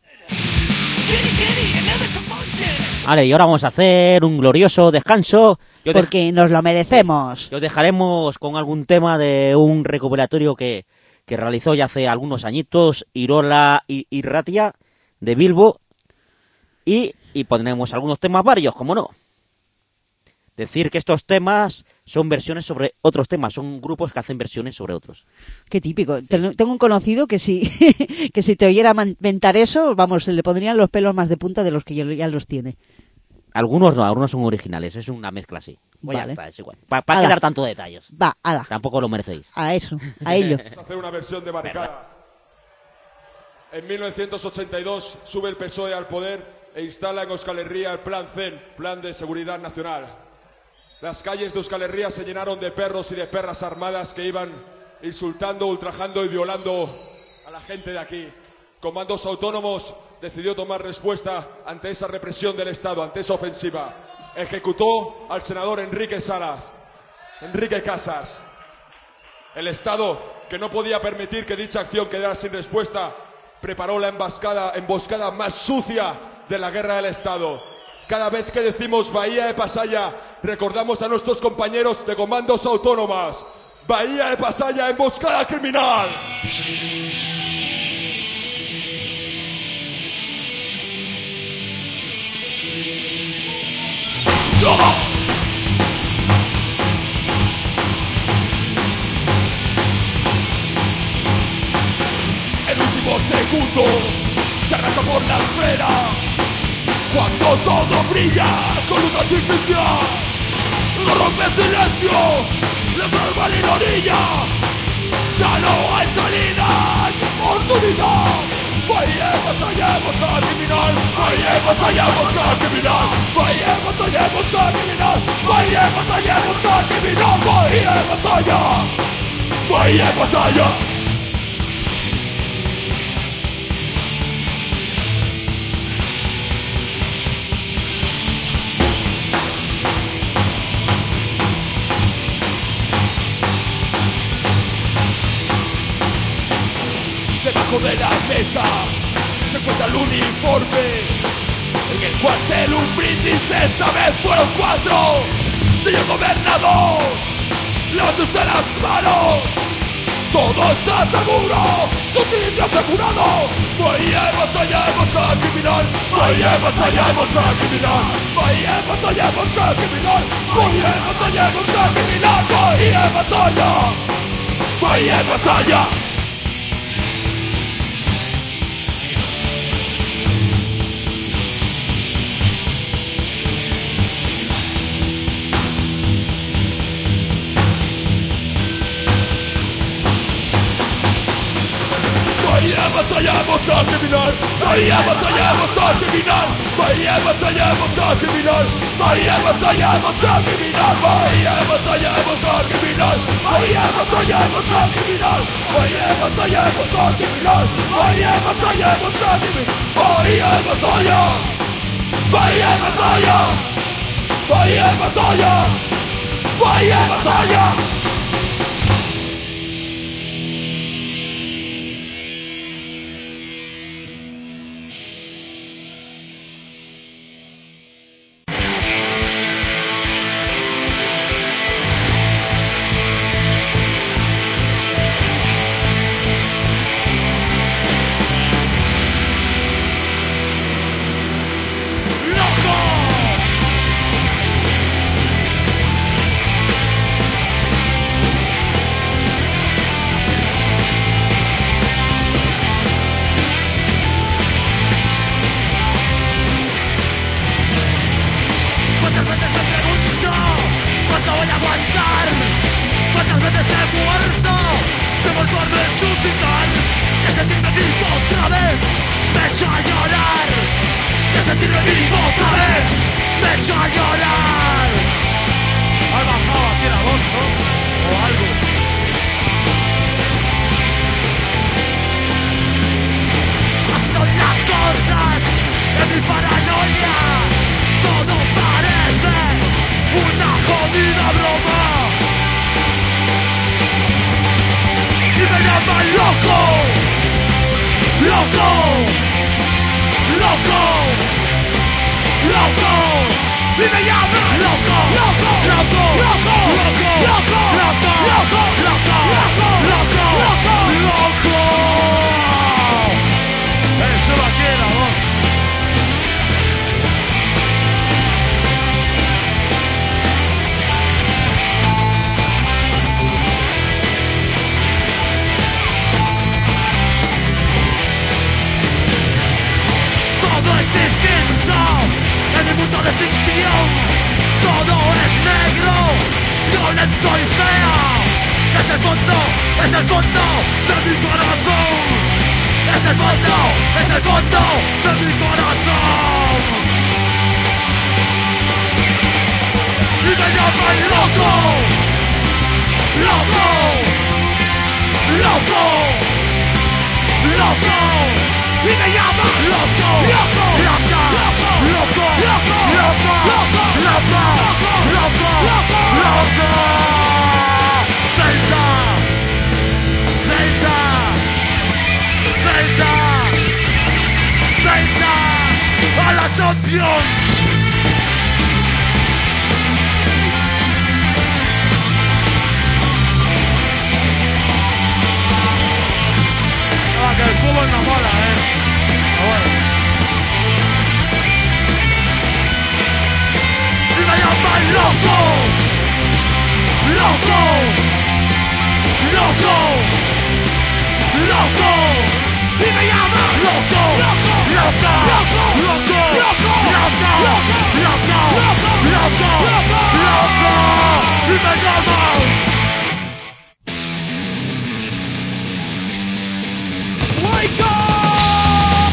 S2: Vale, y ahora vamos a hacer un glorioso descanso.
S3: Porque nos lo merecemos.
S2: Y os dejaremos con algún tema de un recuperatorio que realizó ya hace algunos añitos Irola Irratia de Bilbo y pondremos algunos temas varios, como no. Decir que estos temas son versiones sobre otros temas, son grupos que hacen versiones sobre otros.
S3: Qué típico. Tengo un conocido que si te oyera mentar eso, vamos, se le pondrían los pelos más de punta de los que ya los tiene.
S2: Algunos no, algunos son originales, es una mezcla así. Pues vale. Ya está, es igual. ¿Para qué dar tanto detalles?
S3: Va, ala.
S2: Tampoco lo merecéis.
S3: A eso, a ello.
S6: Vamos a hacer una versión de Barricada. En 1982 sube el PSOE al poder e instala en Euskal Herria el Plan CEN, Plan de Seguridad Nacional. Las calles de Euskal Herria se llenaron de perros y de perras armadas que iban insultando, ultrajando y violando a la gente de aquí. Comandos Autónomos decidió tomar respuesta ante esa represión del Estado, ante esa ofensiva. Ejecutó al senador Enrique Casas. El Estado, que no podía permitir que dicha acción quedara sin respuesta, preparó la emboscada más sucia de la guerra del Estado. Cada vez que decimos Bahía de Pasaya, recordamos a nuestros compañeros de Comandos Autónomas. Bahía de Pasaya, emboscada criminal. El último segundo se arranca por la esfera cuando todo brilla con luz artificial. No rompe el silencio, la normal y la orilla. Ya no hay salida ni oportunidad. Vayamos allá, emboscada criminal. Vayamos allá, emboscada criminal. Vayamos allá, emboscada criminal. Vayamos allá, emboscada criminal. Vayamos allá. Vayamos allá. Debajo de la mesa se encuentra el uniforme. En el cuartel un brindis, esta vez fueron 4. Señor gobernador, levante usted las manos. Todo está seguro, su sitio asegurado. Vayamos allá, emboscada criminal. Vayamos allá, emboscada criminal. Vayamos allá, emboscada criminal. Vayamos allá, emboscada criminal. Vayamos allá. Vayamos allá. Vayamos allá, emboscada criminal. Vayamos allá, emboscada criminal. Vayamos allá, emboscada criminal. Vayamos allá, emboscada criminal. Vayamos allá, emboscada criminal. Vayamos allá, emboscada criminal. Vayamos allá, emboscada criminal. Vayamos allá, emboscada criminal. Vayamos allá. Vayamos allá. Vayamos allá. Vayamos allá.
S5: Wake up!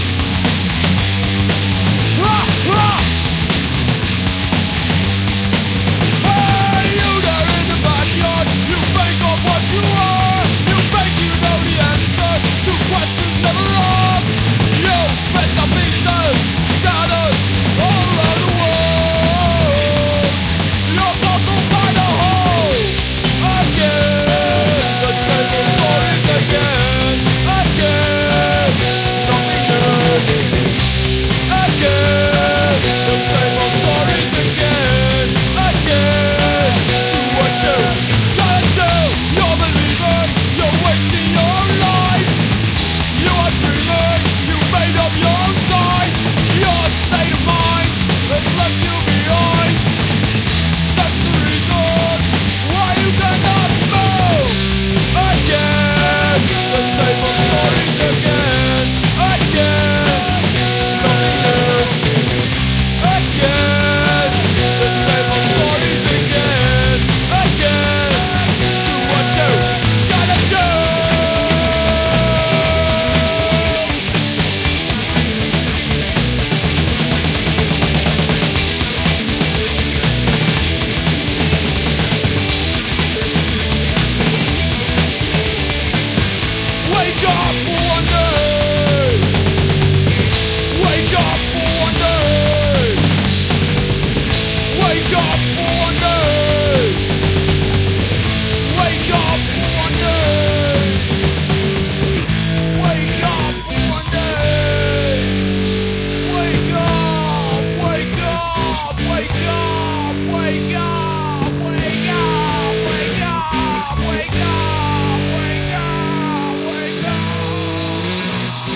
S5: Hey, you there in the backyard, you think of what you are. You think you know the answer to questions never asked. You spent the pieces scattered all around the world. You're puzzled by the whole again. The same old stories again. Nothing new. Again, the same old stories again. Do what you gotta do. You're a believer, you're wasting your life. You are dreaming, you made up your own time. Your state of mind has left you behind. That's the reason why you cannot move. Again, the same old stories again. Nothing new. Again, the same old stories again. Do what you gotta do. Wake up for one day. Wake up for one day. Wake up for one day. Wake up for one day. Wake up for one day. Wake up, wake up, wake up, wake up, wake up, wake up, wake up, wake up, wake up.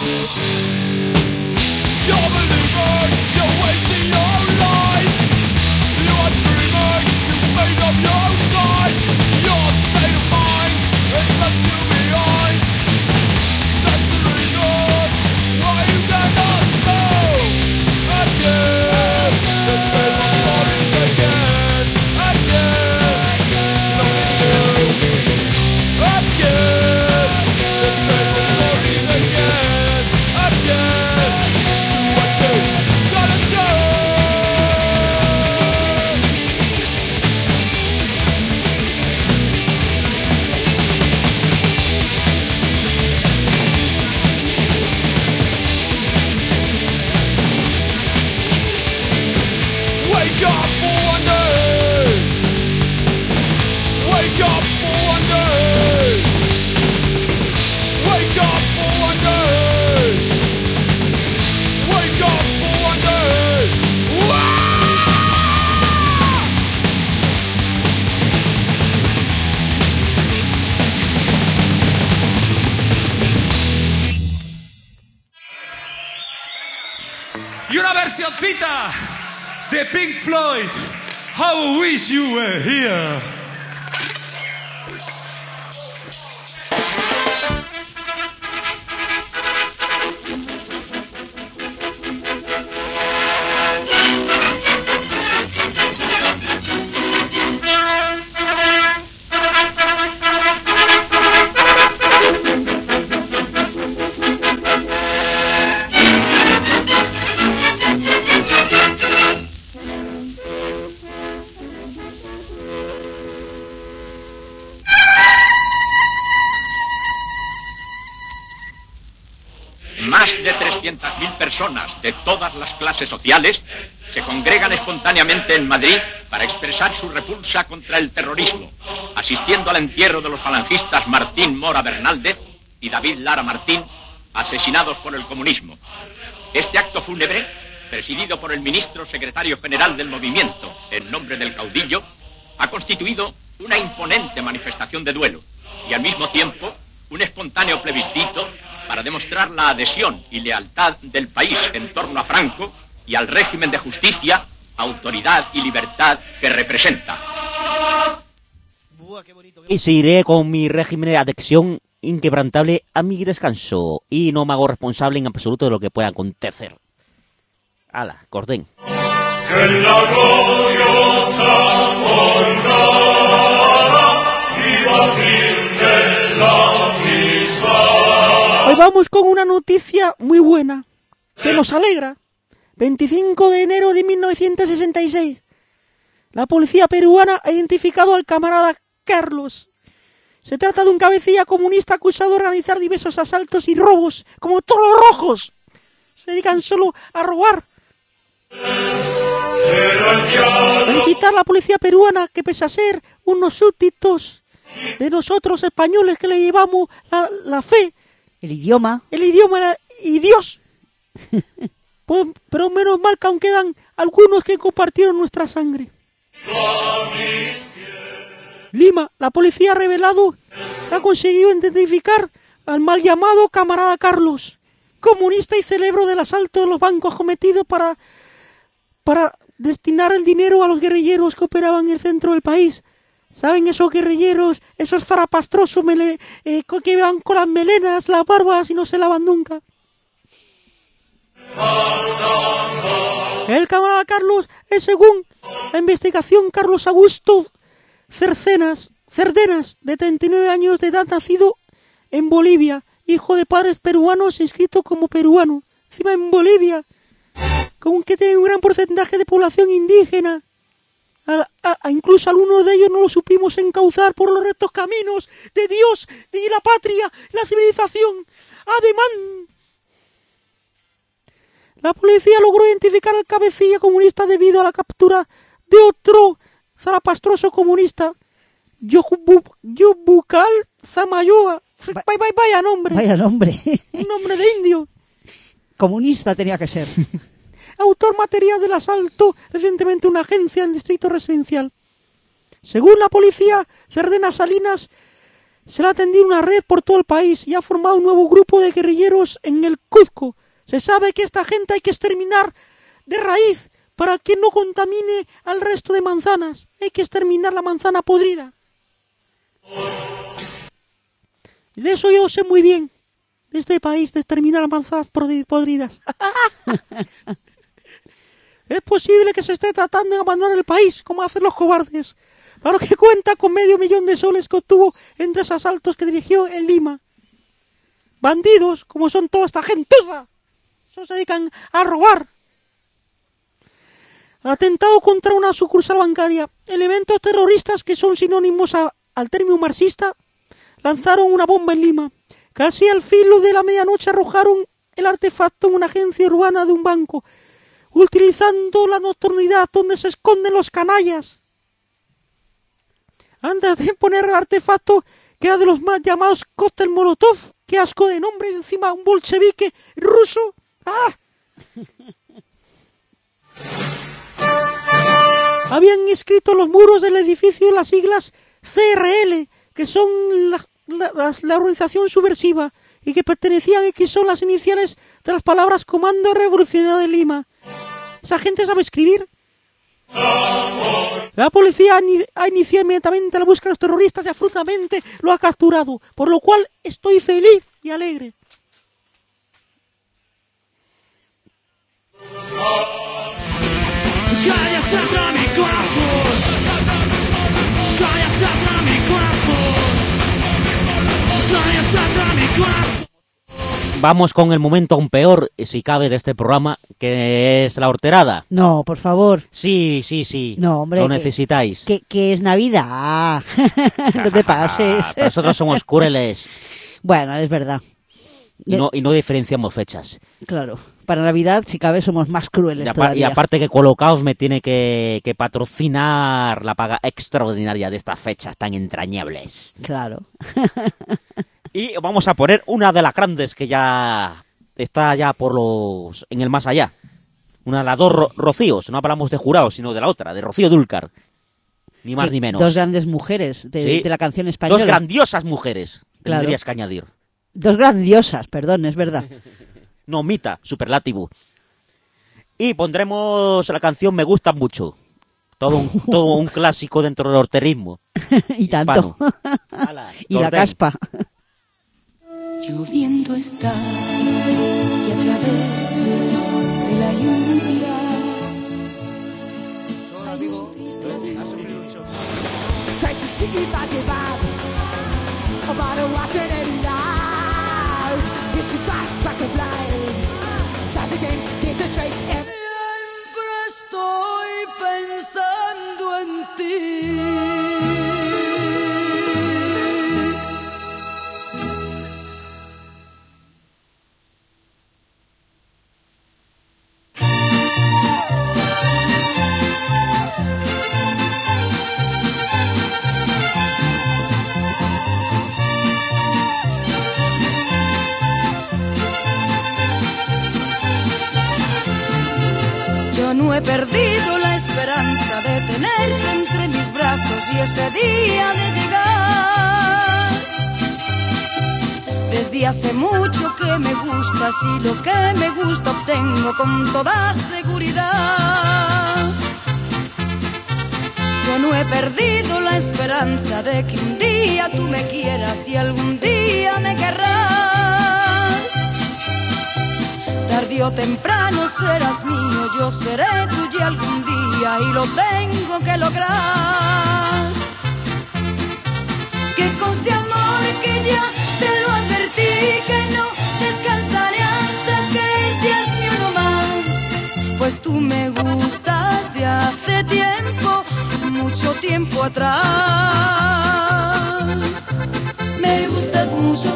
S5: You're a believer, you're wasting your life. You are dreaming, you made up your time. Your state of mind has left you behind. That's the reason why you cannot move. Again, the same old stories again. Nothing new. Again, the same old stories again. Do what you gotta do. Wake up for one day. Wake up for one day. Wake up for one day. Wake up for one day.
S4: Y una versioncita de Pink Floyd. How I wish you were here.
S7: Más de 300.000 personas de todas las clases sociales se congregan espontáneamente en Madrid para expresar su repulsa contra el terrorismo, asistiendo al entierro de los falangistas Martín Mora Bernaldez y David Lara Martín, asesinados por el comunismo. Este acto fúnebre, presidido por el ministro secretario general del movimiento, en nombre del caudillo, ha constituido una imponente manifestación de duelo y al mismo tiempo un espontáneo plebiscito para demostrar la adhesión y lealtad del país en torno a Franco y al régimen de justicia, autoridad y libertad que representa.
S2: Y seguiré con mi régimen de adhesión inquebrantable a mi descanso y no me hago responsable en absoluto de lo que pueda acontecer. ¡Hala, cordén!
S8: Hoy vamos con una noticia muy buena, que nos alegra. 25 de enero de 1966. La policía peruana ha identificado al camarada Carlos. Se trata de un cabecilla comunista acusado de organizar diversos asaltos y robos, como todos los rojos. Se dedican solo a robar. Felicitar a la policía peruana, que pese a ser unos súbditos de nosotros españoles que le llevamos la fe,
S3: el idioma
S8: y Dios. Pues, pero menos mal que aún quedan algunos que compartieron nuestra sangre. Lima, la policía ha revelado que ha conseguido identificar al mal llamado camarada Carlos, comunista y cerebro del asalto de los bancos cometido para destinar el dinero a los guerrilleros que operaban en el centro del país. ¿Saben esos guerrilleros, esos zarapastrosos que van con las melenas, las barbas y no se lavan nunca? El camarada Carlos es, según la investigación, Carlos Augusto Cerdenas, de 39 años de edad, nacido en Bolivia, hijo de padres peruanos, inscrito como peruano. Encima en Bolivia, con que tiene un gran porcentaje de población indígena. Incluso algunos de ellos no lo supimos encauzar por los rectos caminos de Dios y la patria y la civilización. Además, la policía logró identificar al cabecilla comunista debido a la captura de otro zarapastroso comunista, Yubukal Zamayoa. Vaya nombre.
S3: Vaya nombre.
S8: Un nombre de indio.
S3: Comunista tenía que ser.
S8: Autor material del asalto recientemente a una agencia en distrito residencial. Según la policía, Cerdenas Salinas se le ha tendido una red por todo el país y ha formado un nuevo grupo de guerrilleros en el Cuzco. Se sabe que esta gente hay que exterminar de raíz para que no contamine al resto de manzanas. Hay que exterminar la manzana podrida. De eso yo sé muy bien. De este país, de exterminar las manzanas podridas. Es posible que se esté tratando de abandonar el país, como hacen los cobardes. Claro que cuenta con $500,000 de soles que obtuvo en 3 asaltos que dirigió en Lima. Bandidos, como son toda esta gentuza. Se dedican a robar. Atentado contra una sucursal bancaria. Elementos terroristas que son sinónimos al término marxista lanzaron una bomba en Lima. Casi al filo de la medianoche arrojaron el artefacto en una agencia urbana de un banco, utilizando la nocturnidad donde se esconden los canallas. Antes de poner el artefacto, que era de los más llamados cóctel Molotov, qué asco de nombre, encima un bolchevique ruso. ¡Ah! Habían escrito en los muros del edificio las siglas CRL, que son la organización subversiva, y que pertenecían y que son las iniciales de las palabras Comando Revolucionario de Lima. ¿Esa gente sabe escribir? La policía ha iniciado inmediatamente la búsqueda de los terroristas y absolutamente lo ha capturado, por lo cual estoy feliz y alegre.
S2: Vamos con el momento aún peor, si cabe, de este programa, que es la horterada.
S3: No, por favor.
S2: Sí.
S3: No, hombre.
S2: Lo necesitáis.
S3: Que es Navidad. No te pases.
S2: Nosotros somos crueles.
S3: Bueno, es verdad.
S2: Y no diferenciamos fechas.
S3: Claro. Para Navidad, si cabe, somos más crueles todavía.
S2: Y aparte que Colocaos me tiene que patrocinar la paga extraordinaria de estas fechas tan entrañables.
S3: Claro.
S2: Y vamos a poner una de las grandes que ya está ya en el más allá. Una de las dos Rocíos. No hablamos de Jurados, sino de la otra, de Rocío Dúrcar. Ni más ni menos.
S3: Dos grandes mujeres de la canción española.
S2: Dos grandiosas mujeres,
S3: claro.
S2: Tendrías que añadir.
S3: Dos grandiosas, perdón, es verdad.
S2: No, mita, superlativo. Y pondremos la canción Me Gusta Mucho. Todo un clásico dentro del horterismo.
S3: Y tanto.
S2: Ala,
S3: y la caspa.
S9: Lloviendo está y a través de la lluvia hay un triste adiós.
S10: Try to see if I give up about a watching it loud. It's a back of life. Tries again, get the straight. Siempre estoy pensando en ti.
S9: No he perdido la esperanza de tenerte entre mis brazos y ese día de llegar. Desde hace mucho que me gustas y lo que me gusta obtengo con toda seguridad. Yo no he perdido la esperanza de que un día tú me quieras y algún día me querrás. Tarde o temprano serás mío, yo seré tuya algún día y lo tengo que lograr. Que conste amor que ya te lo advertí, que no descansaré hasta que seas mi uno más. Pues tú me gustas de hace tiempo, mucho tiempo atrás. Me gustas mucho.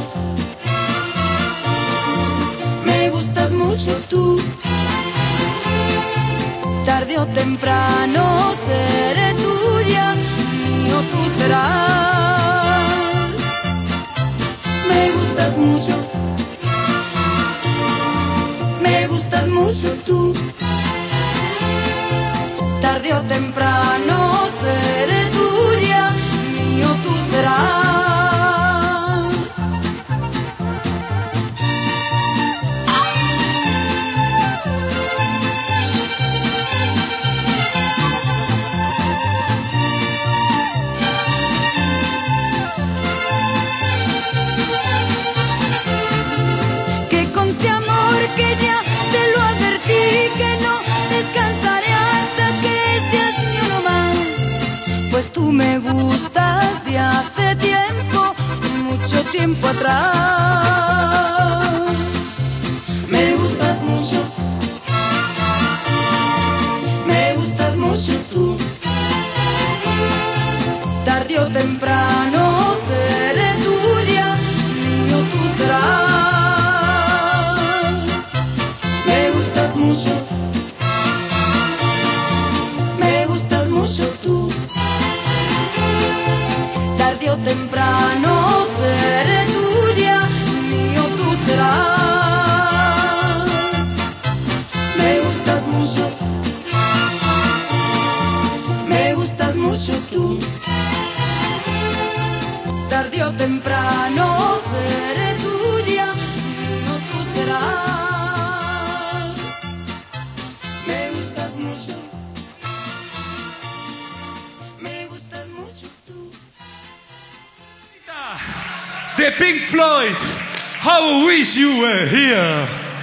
S9: Me gustas mucho tú. Tarde o temprano seré tuya, mío tú serás. Me gustas mucho. Me gustas mucho tú. Tarde o temprano seré tuya, mío tú serás. Que ya te lo advertí, que no descansaré hasta que seas mi uno más. Pues tú me gustas de hace tiempo, mucho tiempo atrás. Me gustas mucho. Me gustas mucho tú. Tarde o temprano seré tuya, mío tú serás. Mucho. Me gustas mucho tú. Tarde o temprano seré tuya, mío tú serás. Me gustas mucho. Me gustas mucho tú. Tarde o temprano seré tuya, mío tú serás.
S11: The Pink Floyd, how I wish you were here.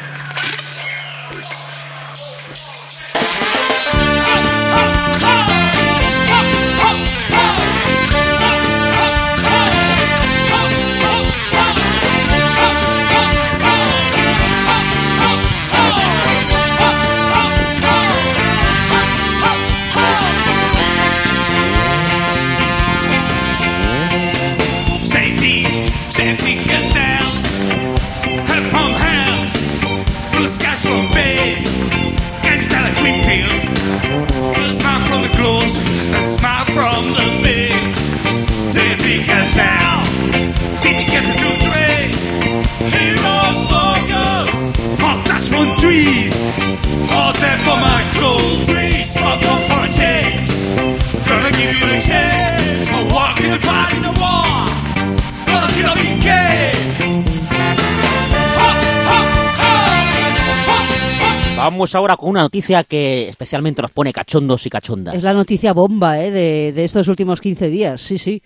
S2: Vamos ahora con una noticia que especialmente nos pone cachondos y cachondas.
S3: Es la noticia bomba de estos últimos 15 días, sí, sí.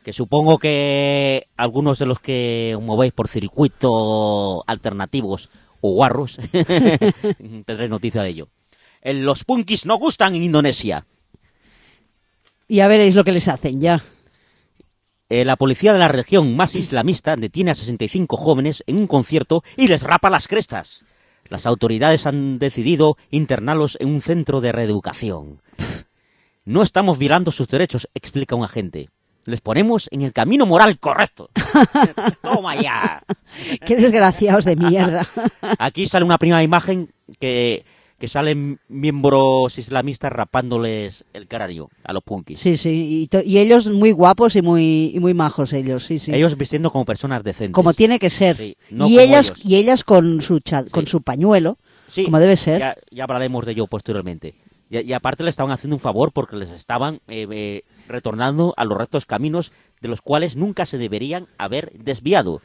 S2: Que supongo que algunos de los que movéis por circuitos alternativos o guarros tendréis noticia de ello. Los punkis no gustan en Indonesia.
S3: Y ya veréis lo que les hacen ya.
S2: La policía de la región más islamista detiene a 65 jóvenes en un concierto y les rapa las crestas. Las autoridades han decidido internarlos en un centro de reeducación. No estamos violando sus derechos, explica un agente. Les ponemos en el camino moral correcto. ¡Toma ya!
S3: ¡Qué desgraciados de mierda!
S2: Aquí sale una primera imagen que salen miembros islamistas rapándoles el cráneo a los punkis.
S3: Sí, y ellos muy guapos y muy majos ellos, sí.
S2: Ellos vistiendo como personas decentes.
S3: Como tiene que ser.
S2: Sí, no
S3: y ellas con su pañuelo, como debe ser.
S2: Ya hablaremos de ello posteriormente. Y aparte le estaban haciendo un favor porque les estaban retornando a los rectos caminos de los cuales nunca se deberían haber desviado.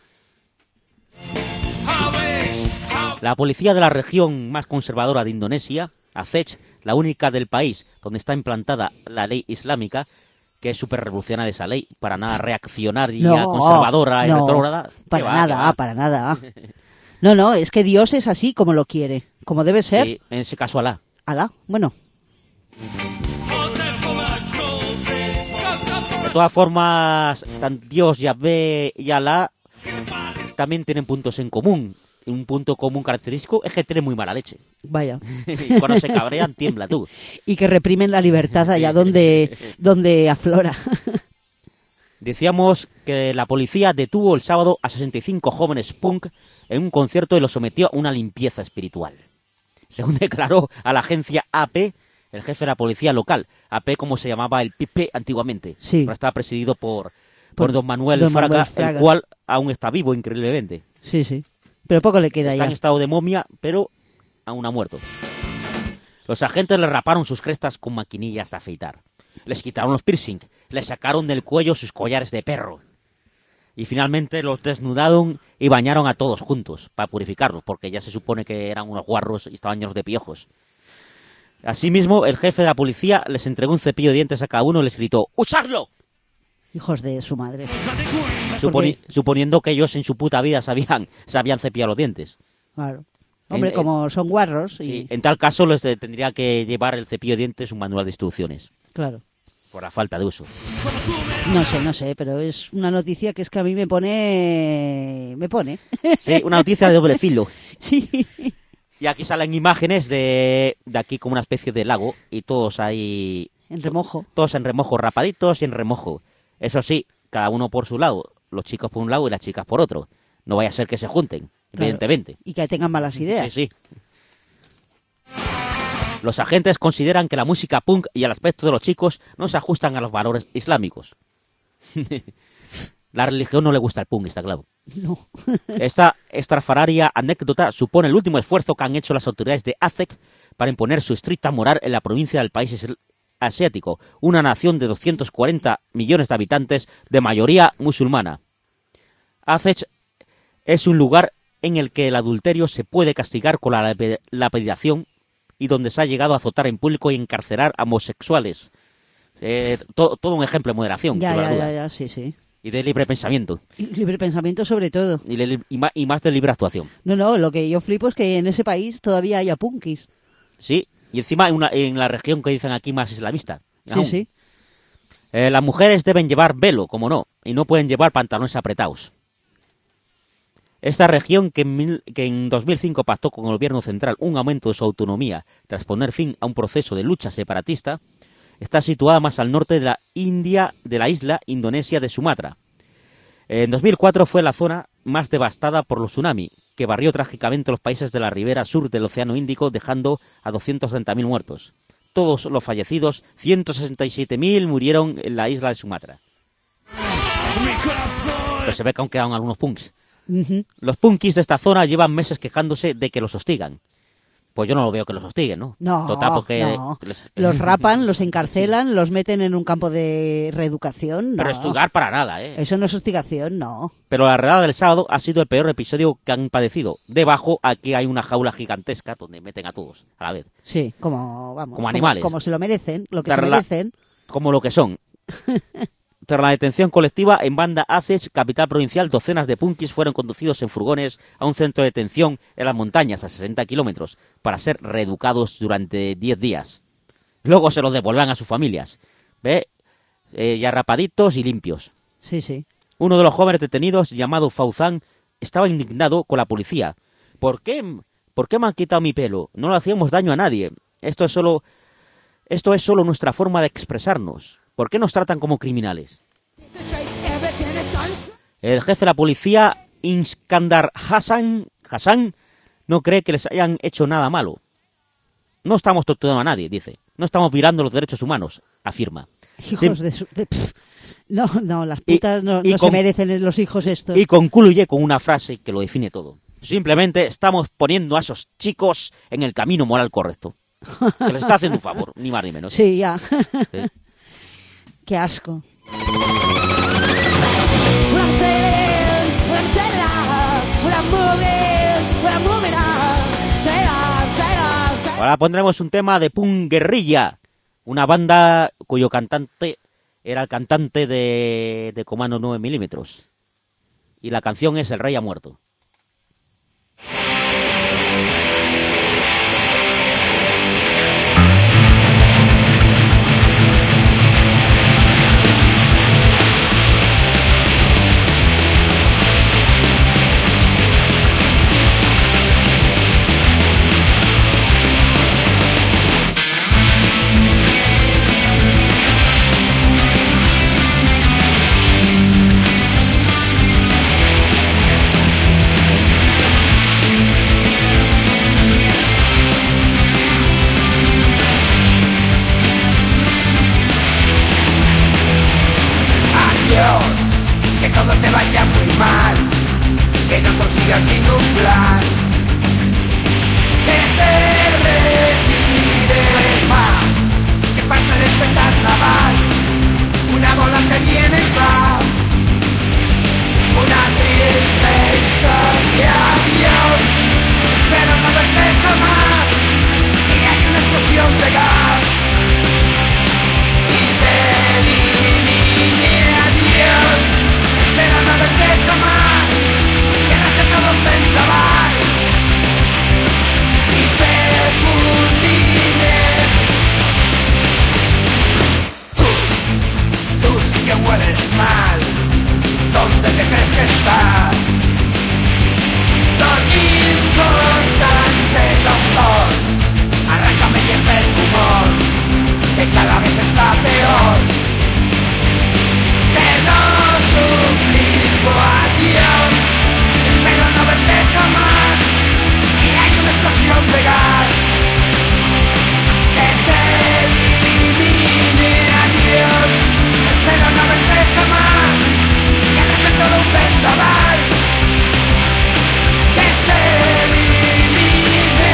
S2: La policía de la región más conservadora de Indonesia, Aceh, la única del país donde está implantada la ley islámica, que es súper revolucionaria esa ley, para nada reaccionaria, conservadora y retrógrada.
S3: Para nada. No, es que Dios es así como lo quiere, como debe ser.
S2: Sí, en ese caso Alá.
S3: Alá, bueno.
S2: De todas formas, Dios, Yahvé y Alá también tienen puntos en común. Un punto común característico es que tienen muy mala leche.
S3: Vaya.
S2: Cuando se cabrean, tiembla tú.
S3: Y que reprimen la libertad allá donde aflora.
S2: Decíamos que la policía detuvo el sábado a 65 jóvenes punk en un concierto y los sometió a una limpieza espiritual. Según declaró a la agencia AP, el jefe de la policía local, AP como se llamaba el PP antiguamente,
S3: sí.
S2: Pero estaba presidido por don Manuel Fraga, el cual aún está vivo increíblemente.
S3: Sí. Pero poco le queda
S2: ya. Está en estado de momia, pero aún ha muerto. Los agentes le raparon sus crestas con maquinillas de afeitar. Les quitaron los piercing, les sacaron del cuello sus collares de perro. Y finalmente los desnudaron y bañaron a todos juntos para purificarlos, porque ya se supone que eran unos guarros y estaban llenos de piojos. Asimismo, el jefe de la policía les entregó un cepillo de dientes a cada uno y les gritó ¡usadlo!
S3: Hijos de su madre.
S2: Suponiendo que ellos en su puta vida sabían cepillar los dientes.
S3: Claro. Hombre, como son guarros.
S2: Sí, en tal caso les tendría que llevar el cepillo de dientes un manual de instrucciones.
S3: Claro.
S2: Por la falta de uso.
S3: No sé, pero es una noticia que es que a mí me pone.
S2: Sí, una noticia de doble filo.
S3: Sí.
S2: Y aquí salen imágenes de aquí como una especie de lago y todos ahí...
S3: En remojo.
S2: Todos en remojo, rapaditos y en remojo. Eso sí, cada uno por su lado. Los chicos por un lado y las chicas por otro. No vaya a ser que se junten, claro, evidentemente.
S3: Y que tengan malas ideas.
S2: Sí. Los agentes consideran que la música punk y el aspecto de los chicos no se ajustan a los valores islámicos. La religión no le gusta al punk, está claro.
S3: No.
S2: Esta estrafalaria anécdota supone el último esfuerzo que han hecho las autoridades de Aceh para imponer su estricta moral en la provincia del país asiático, una nación de 240 millones de habitantes de mayoría musulmana. Aceh es un lugar en el que el adulterio se puede castigar con la lapidación y donde se ha llegado a azotar en público y encarcelar a homosexuales. Todo un ejemplo de moderación.
S3: Ya, sí.
S2: Y de libre pensamiento.
S3: Libre pensamiento sobre todo.
S2: Y más de libre actuación.
S3: No, lo que yo flipo es que en ese país todavía haya punkis.
S2: Sí, y encima en la región que dicen aquí más islamista.
S3: Sí.
S2: Las mujeres deben llevar velo, como no, y no pueden llevar pantalones apretados. Esta región que en 2005 pactó con el gobierno central un aumento de su autonomía tras poner fin a un proceso de lucha separatista, está situada más al norte de la isla Indonesia de Sumatra. En 2004 fue la zona más devastada por los tsunami, que barrió trágicamente los países de la ribera sur del Océano Índico, dejando a 230.000 muertos. Todos los fallecidos, 167.000, murieron en la isla de Sumatra. Pero se ve que aún quedan algunos punks.
S3: Uh-huh.
S2: Los punkis de esta zona llevan meses quejándose de que los hostigan. Pues yo no lo veo que los hostiguen, ¿no?
S3: No,
S2: total, porque
S3: no. Los rapan, los encarcelan, sí. Los meten en un campo de reeducación, no.
S2: Pero hostigar para nada, ¿eh?
S3: Eso no es hostigación, no.
S2: Pero la redada del sábado ha sido el peor episodio que han padecido. Debajo, aquí hay una jaula gigantesca donde meten a todos a la vez.
S3: Sí, como
S2: animales.
S3: Como se lo merecen, lo que se merecen.
S2: Como lo que son. Tras la detención colectiva en Banda Aceh, capital provincial, docenas de punkis fueron conducidos en furgones a un centro de detención en las montañas a 60 kilómetros para ser reeducados durante 10 días. Luego se los devolverán a sus familias. ¿Ve? Ya rapaditos y limpios.
S3: Sí, sí.
S2: Uno de los jóvenes detenidos, llamado Fauzán, estaba indignado con la policía. ¿Por qué me han quitado mi pelo? No le hacíamos daño a nadie. Esto es solo nuestra forma de expresarnos. ¿Por qué nos tratan como criminales? El jefe de la policía, Iskandar Hassan, no cree que les hayan hecho nada malo. No estamos torturando a nadie, dice. No estamos violando los derechos humanos, afirma.
S3: Hijos No, las putas no se merecen los hijos estos.
S2: Y concluye con una frase que lo define todo. Simplemente estamos poniendo a esos chicos en el camino moral correcto. Que les está haciendo un favor, ni más ni menos.
S3: Sí, ya.
S2: Sí.
S3: Qué asco.
S2: Ahora pondremos un tema de Punk Guerrilla, una banda cuyo cantante era el cantante de Comando 9 milímetros. Y la canción es El Rey ha muerto.
S12: Que todo te vaya muy mal, que no consigas ningún plan, que te retires más, que parte de este carnaval, una bola te viene y va, una triste historia, adiós, espero no verte jamás, y hay una explosión de gas, y te elimine, adiós. Espero no verte jamás, que no sé todo un vendaval y te fulmine. Tú sí que hueles mal, ¿dónde te crees que estás? Don importante doctor, arráncame y este tumor, que cada vez está peor. Te lo suplico, adiós. Espero no verte jamás, y hay una explosión de gas que te elimine, adiós. Espero no verte jamás, que no sea todo un vendaval que te elimine.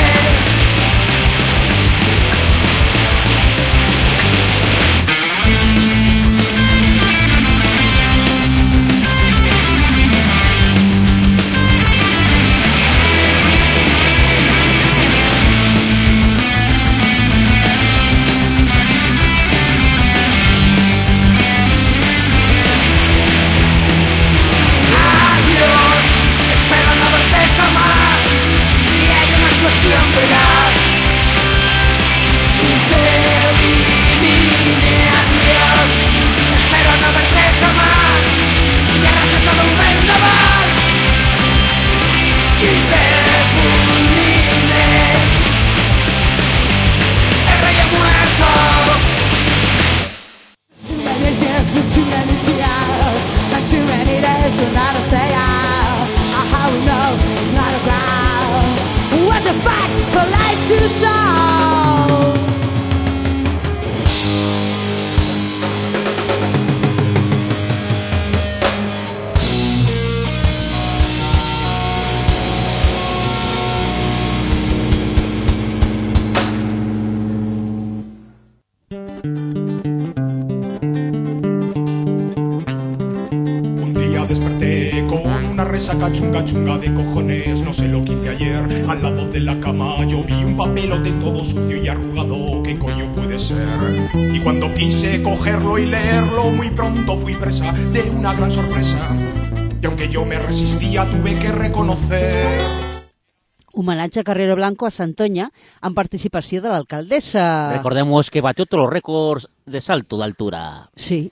S13: Saca chunga chunga de cojones, no sé lo que hice ayer. Al lado de la cama yo vi un papelote todo sucio y arrugado. ¿Qué coño puede debe ser. Y cuando quise cogerlo y leerlo, muy pronto fui presa de una gran sorpresa. Y aunque yo me resistía, tuve que reconocer...
S3: Homenatge a Carrero Blanco a Santoña en participació de l'alcaldessa.
S2: Recordemos que batió todos los récords de salto de altura.
S3: Sí.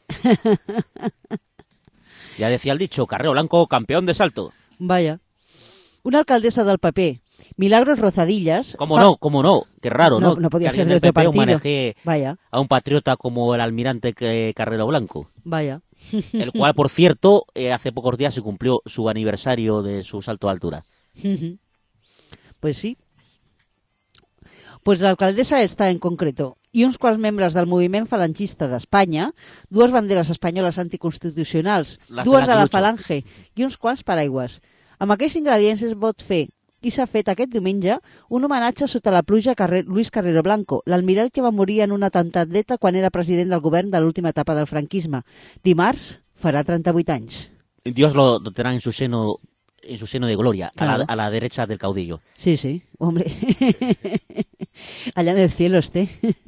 S2: Ya decía el dicho, Carrero Blanco, campeón de salto.
S3: Vaya. Una alcaldesa del PP, Milagros Rozadillas...
S2: ¿Cómo no? Qué raro, ¿no?
S3: No podía
S2: que
S3: ser de otro partido.
S2: Homenaje
S3: Vaya.
S2: A un patriota como el almirante Carrero Blanco.
S3: Vaya.
S2: El cual, por cierto, hace pocos días se cumplió su aniversario de su salto de altura.
S3: Pues sí. Pues l'alcaldessa està en concreto i uns quants membres del moviment falangista d'Espanya, dues banderes espanyoles anticonstitucionals, dues de la Falange i uns quants paraigües. Amb aquests ingredients es pot fer, i s'ha fet aquest diumenge, un homenatge sota la pluja a Luis Carrero Blanco, l'almirall que va morir en un atemptat d'ETA quan era president del govern de l'última etapa del franquisme. Dimarts farà 38 anys.
S2: Dios lo tendrá en su seno de gloria,
S3: claro.
S2: a la derecha del caudillo.
S3: Sí, hombre. Allá en el cielo esté.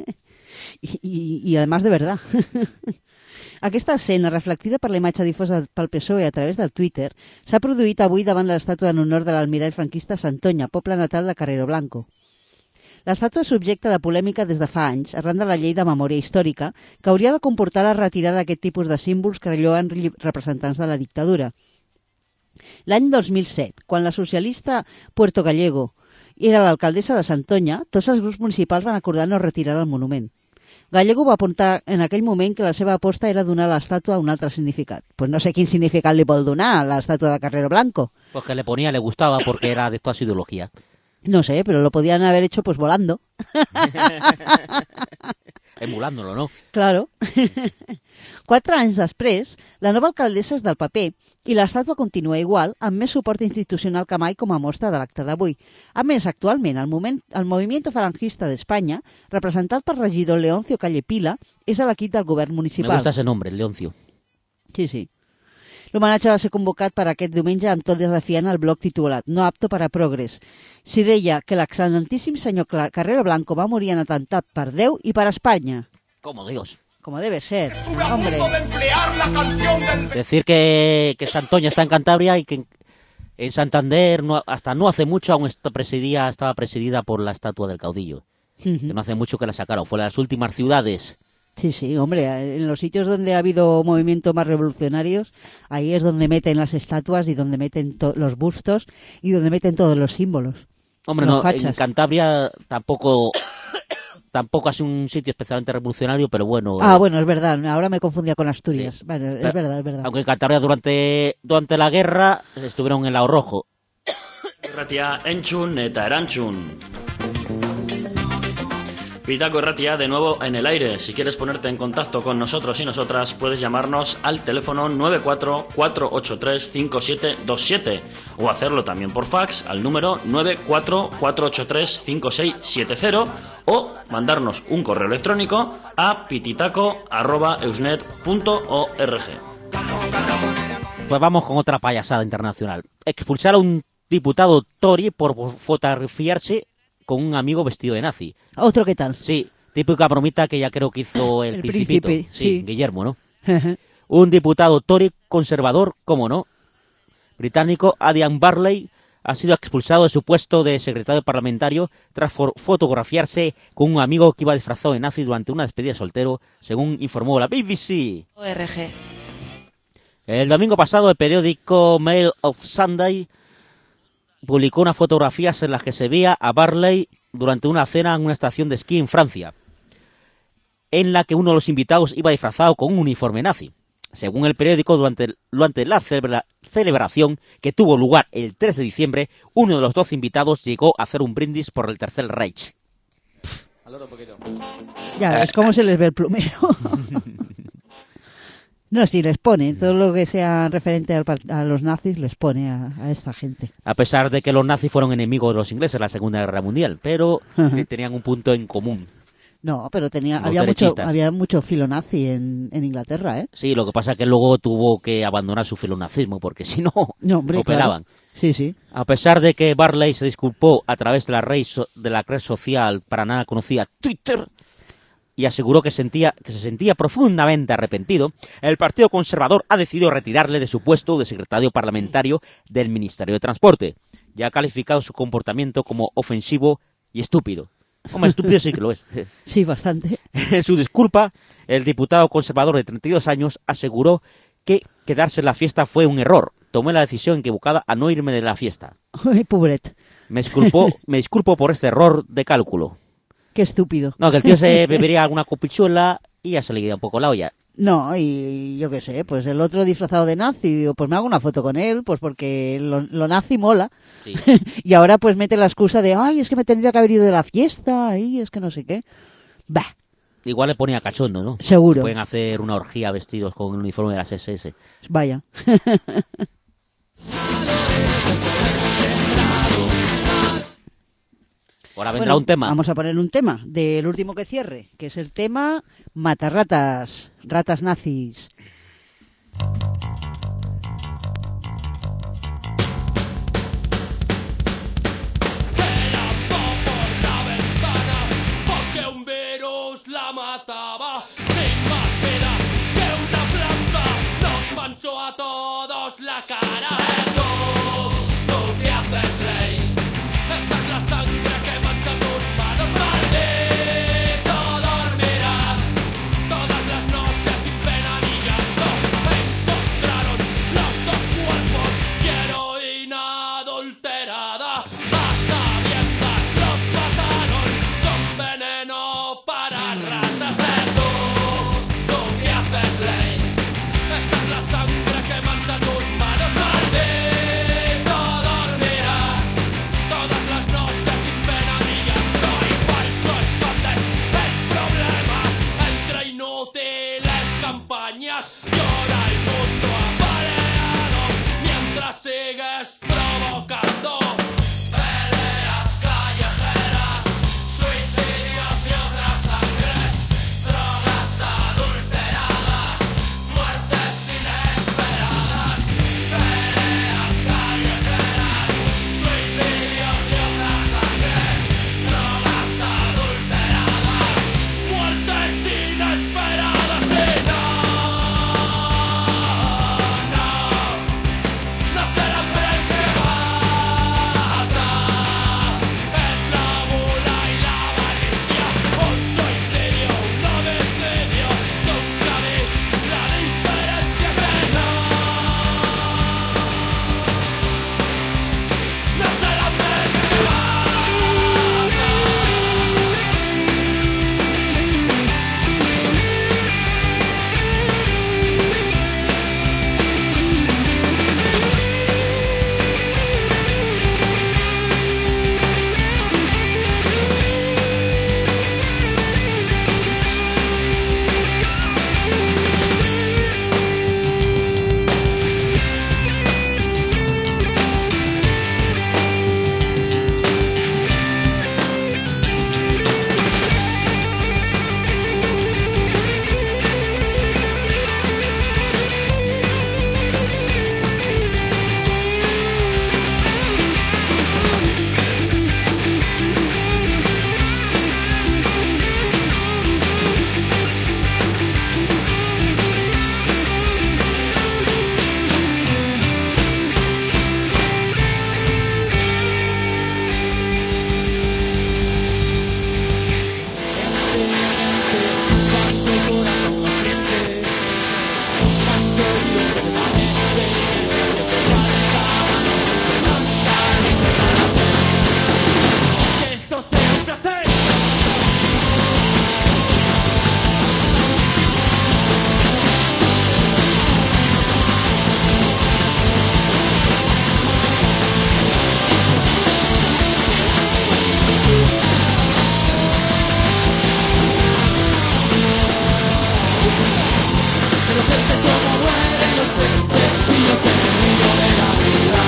S3: y además de verdad. Aquesta escena, reflectida per la imatge difosa pel PSOE a través del Twitter, s'ha produït avui davant l'estàtua en honor de l'almirall franquista Santoña, poble natal de Carrero Blanco. L'estàtua és subjecte de polèmica des de fa anys, arran de la llei de memòria històrica, que hauria de comportar la retirada d'aquest tipus de símbols que relloen representants de la dictadura. L'any 2007, quan la socialista Puerto Gallego era l'alcaldessa de Santoña, tots els grups municipals van acordar no retirar el monument. Gallego va apuntar en aquell moment que la seva aposta era donar a l'estàtua un altre significat. Pues no sé quin significat li vol donar a l'estàtua de Carrero Blanco.
S2: Pues que le gustaba porque era de toda su ideología.
S3: No sé, pero lo podían haber hecho pues volando.
S2: Emulándolo, ¿no?
S3: Claro. 4 anys després, la nova alcaldessa és del PP i l'estàtua continua igual, amb més suport institucional que mai com a mostra de l'acte d'avui. A més, actualment, el Movimiento Falangista d'Espanya, representat per regidor Leoncio Callepila, és a l'equip del govern municipal.
S2: Me gusta ese nombre, Leoncio.
S3: Sí. L'homenatge va ser convocat per aquest diumenge amb tot desafiant el bloc titulat No apto para progres. S'hi deia que l'excel·lentíssim senyor Carrero Blanco va morir en atemptat per Déu i per Espanya.
S2: Como Dios.
S3: Como debe ser, hombre.
S2: Decir que Santoña está en Cantabria y que en Santander hasta no hace mucho aún estaba presidida por la estatua del caudillo. Que no hace mucho que la sacaron. Fue de las últimas ciudades.
S3: Sí, hombre, en los sitios donde ha habido movimientos más revolucionarios, ahí es donde meten las estatuas y donde meten los bustos y donde meten todos los símbolos.
S2: Hombre, no, en Cantabria tampoco ha sido un sitio especialmente revolucionario, pero bueno...
S3: Bueno, es verdad, ahora me confundía con Asturias. Sí. Bueno, es verdad.
S2: Aunque en Cantabria durante la guerra estuvieron en el Lao Rojo.
S14: Erratia entzun eta erantzun. Pitaco Erratia de nuevo en el aire. Si quieres ponerte en contacto con nosotros y nosotras, puedes llamarnos al teléfono 94-483-5727 o hacerlo también por fax al número 94-483-5670 o mandarnos un correo electrónico a pititaco@eusnet.org.
S2: Pues vamos con otra payasada internacional. Expulsar a un diputado Tory por fotografiarse con un amigo vestido de nazi.
S3: ¿Otro qué tal?
S2: Sí, típica bromita que ya creo que hizo el Principito.
S3: Príncipe,
S2: sí, Guillermo, ¿no? Un diputado Tory conservador, cómo no, británico, Adrian Barley, ha sido expulsado de su puesto de secretario parlamentario tras fotografiarse con un amigo que iba disfrazado de nazi durante una despedida de soltero, según informó la BBC.
S15: ORG.
S2: El domingo pasado, el periódico Mail of Sunday publicó unas fotografías en las que se veía a Barley durante una cena en una estación de esquí en Francia, en la que uno de los invitados iba disfrazado con un uniforme nazi. Según el periódico, durante la celebración que tuvo lugar el 3 de diciembre, uno de los 12 invitados llegó a hacer un brindis por el Tercer Reich.
S3: Ya ves cómo se les ve el plumero. No, sí, les pone. Todo lo que sea referente a los nazis les pone a esta gente.
S2: A pesar de que los nazis fueron enemigos de los ingleses en la Segunda Guerra Mundial, pero tenían un punto en común.
S3: No, pero había mucho filonazi en Inglaterra, ¿eh?
S2: Sí, lo que pasa es que luego tuvo que abandonar su filonazismo, porque si no,
S3: hombre,
S2: lo pelaban.
S3: Claro. Sí.
S2: A pesar de que Barley se disculpó a través de la red social para nada conocida Twitter, y aseguró que se sentía profundamente arrepentido, el Partido Conservador ha decidido retirarle de su puesto de secretario parlamentario del Ministerio de Transporte y ha calificado su comportamiento como ofensivo y estúpido. Como estúpido sí que lo es.
S3: Sí, bastante.
S2: En su disculpa, el diputado conservador de 32 años aseguró que quedarse en la fiesta fue un error. Tomé la decisión equivocada a no irme de la fiesta.
S3: Ay, pobret.
S2: Me disculpo por este error de cálculo.
S3: Qué estúpido.
S2: No, que el tío se bebería alguna copichuela y ya se le queda un poco la olla.
S3: No, y yo qué sé, pues el otro disfrazado de nazi, digo, pues me hago una foto con él, pues porque lo nazi mola.
S2: Sí.
S3: Y ahora pues mete la excusa de, ay, es que me tendría que haber ido de la fiesta, y es que no sé qué. Bah.
S2: Igual le ponía cachondo, ¿no?
S3: Seguro.
S2: Pueden hacer una orgía vestidos con el uniforme de las SS.
S3: Vaya.
S2: Ahora vendrá un tema.
S3: Vamos a poner un tema del último que cierre, que es el tema Matarratas, ratas nazis.
S4: Porque un virus la mataba sin más vida que una planta. Nos manchó a todos la cara. Tú que haces ley. Esa es la sangre que mancha tus manos. Maldito dormirás todas las noches sin pena ni llanto. Encontraron los dos cuerpos y heroína adulterada. A sabiendas los mataron con veneno para ratas. Tú que haces ley. Esa es la sangre que mancha tus manos. Maldito dormirás todas las noches sin pena ni llanto. Y por eso escondes el problema entre inútiles campañas. Llora el mundo apaleado mientras sigues provocando peleas callejeras, suicidios y otras sangres, drogas adulteradas, muertes inesperadas. Peleas callejeras, suicidios y otras sangres, drogas adulteradas, muertes inesperadas. Y no será hambre el que mata, es la gula y la avaricia. Un suicidio, un homicidio, nunca vi la diferencia. Que no será hambre el que mata. Que esto sea un placer. Pero verte como mueren los pervertidos enemigos de la vida.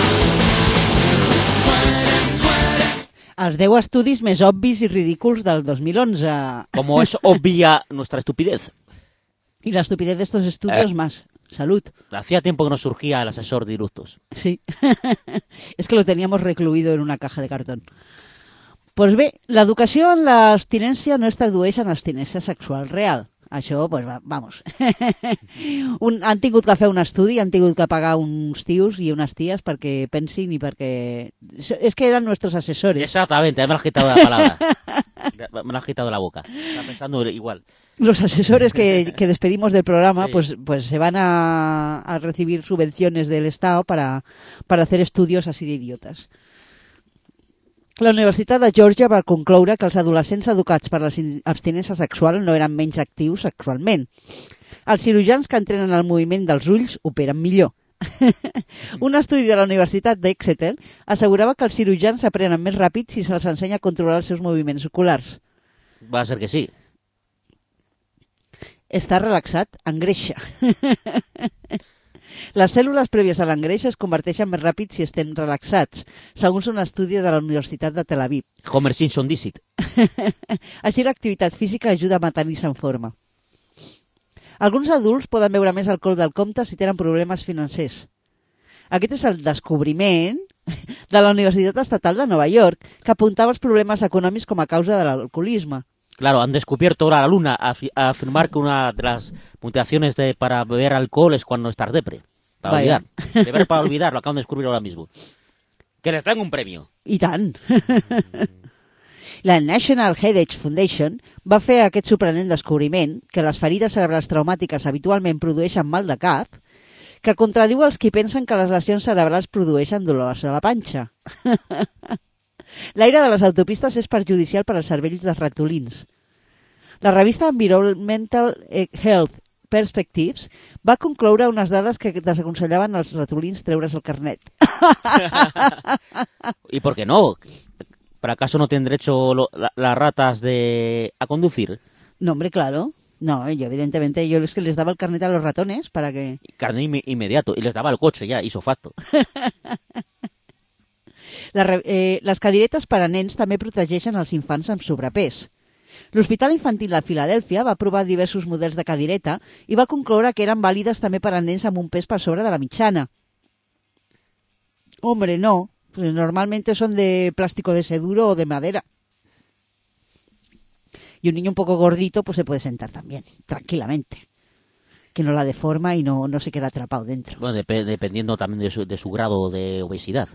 S3: Els 10 estudis més obvis i ridículs del 2011.
S2: Como es obvia nuestra estupidez.
S3: Y la estupidez de estos estudios más. Salud.
S2: Hacía tiempo que nos surgía el asesor de Iructos.
S3: Sí. Es que lo teníamos recluido en una caja de cartón. Doncs bé, l'educació en l'abstinència no es tradueix en abstinència sexual real. Això, pues vamos. Han tingut que fer un estudi, han tingut que pagar uns tios i unes ties perquè pensin i perquè... És que eren nuestros asesores.
S2: Exactamente, me lo has quitado de la palabra. Me lo has quitado de la boca. Estaba pensando igual.
S3: Los asesores que despedimos del programa,
S2: sí.
S3: pues se van a recibir subvenciones del Estado para hacer estudios así de idiotas. La Universitat de Georgia va concloure que els adolescents educats per l'abstinència sexual no eren menys actius sexualment. Els cirurgians que entrenen el moviment dels ulls operen millor. Un estudi de la Universitat d'Exeter assegurava que els cirurgians aprenen més ràpid si se'ls ensenya a controlar els seus moviments oculars.
S2: Va a ser que sí.
S3: Estar relaxat engreixa. Les cèl·lules prèvies a l'engreixa es converteixen més ràpid si estem relaxats, segons un estudi de la Universitat de Tel Aviv.
S2: Homer Simpson dicit.
S3: Així l'activitat física ajuda a mantenir-se en forma. Alguns adults poden beure més alcohol del compte si tenen problemes financers. Aquest és el descobriment de la Universitat Estatal de Nova York, que apuntava els problemes econòmics com a causa de l'alcoholisme.
S2: Claro, han descubierto ahora la luna a afirmar que una de las motivaciones para beber alcohol es cuando estás depre. Para olvidar. Beber para olvidar, lo acaban de descubrir ahora mismo. Que les tengo un premio.
S3: I tant. La National Headache Foundation va fer aquest sorprenent descobriment que les ferides cerebrals traumàtiques habitualment produeixen mal de cap, que contradiu els qui pensen que les lesions cerebrals produeixen dolors a la panxa. L'aire de les autopistes és perjudicial per als cervells dels ratolins. La revista Environmental Health Perspectives va concloure unes dades que desaconsellaven als ratolins treure's el carnet.
S2: ¿Y por qué no? ¿Para acaso no tienen derecho las ratas a conducir?
S3: No, hombre, claro. No, yo evidentemente yo es que les daba el carnet a los ratones para que...
S2: Carnet inmediato, y les daba el coche ya, hizo facto.
S3: Les cadiretes per a nens també protegeixen els infants amb sobrepès. L'Hospital Infantil de Filadèlfia va provar diversos models de cadireta i va concloure que eren vàlides també per a nens amb un pes per sobre de la mitjana. Hombre, no. Pues normalmente son de plástico de ese duro o de madera. Y un niño un poco gordito pues se puede sentar también, tranquilamente. Que no la deforma y no se queda atrapado dentro.
S2: Bueno, dependiendo también de su grado de obesidad.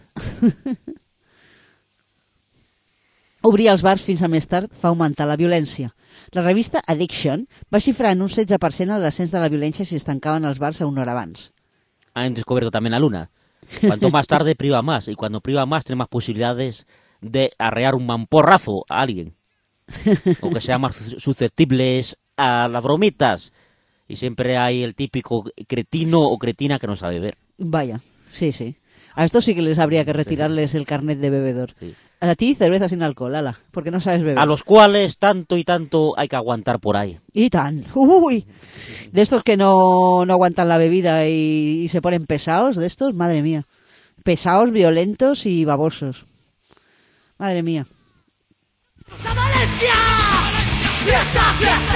S3: Obrir els bars fins a més tard fa augmentar la violència. La revista Addiction va xifrar en un 16% el descens de la violència si es tancaven els bars a una hora abans.
S2: Han descubierto también la luna. Cuanto más tarde priva más, y cuando priva más tiene más posibilidades de arrear un mamporrazo a alguien. O que sean más susceptibles a las bromitas. Y siempre hay el típico cretino o cretina que no sabe beber.
S3: Vaya, sí, sí. A estos sí que les habría que retirarles el carnet de bebedor. Sí. A ti, cerveza sin alcohol, ala, porque no sabes beber.
S2: A los cuales tanto y tanto hay que aguantar por ahí.
S3: Y tan. Uy. De estos que no aguantan la bebida y se ponen pesados, de estos, madre mía. Pesados, violentos y babosos. Madre mía.
S5: ¡Valencia! ¡Fiesta, fiesta!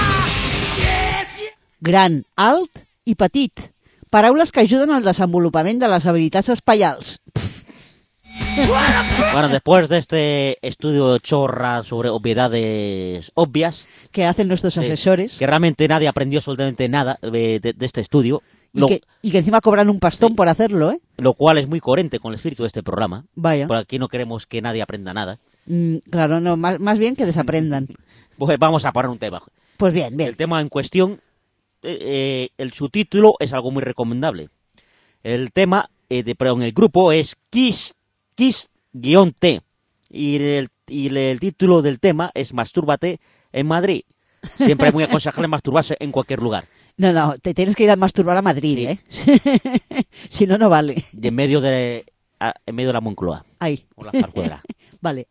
S3: Gran, alt i petit. Paraules que ajuden al desenvolupament de las habilitats espacials.
S2: Bueno, después de este estudio chorra sobre obviedades obvias
S3: que hacen nuestros asesores,
S2: que realmente nadie aprendió absolutamente nada de este estudio
S3: y que encima cobran un pastón por hacerlo, ¿eh?
S2: Lo cual es muy coherente con el espíritu de este programa.
S3: Vaya.
S2: Por aquí no queremos que nadie aprenda nada.
S3: Claro, no, más bien que desaprendan.
S2: Pues vamos a poner un tema.
S3: Pues bien.
S2: El tema en cuestión, el subtítulo es algo muy recomendable. El tema, perdón, el grupo es Kiss-T. Y el título del tema es Mastúrbate en Madrid. Siempre es muy aconsejable masturbarse en cualquier lugar.
S3: No, te tienes que ir a masturbar a Madrid, sí. Si no, no vale.
S2: Y en medio de la Moncloa.
S3: Ahí.
S2: O la Zarzuela.
S3: Vale.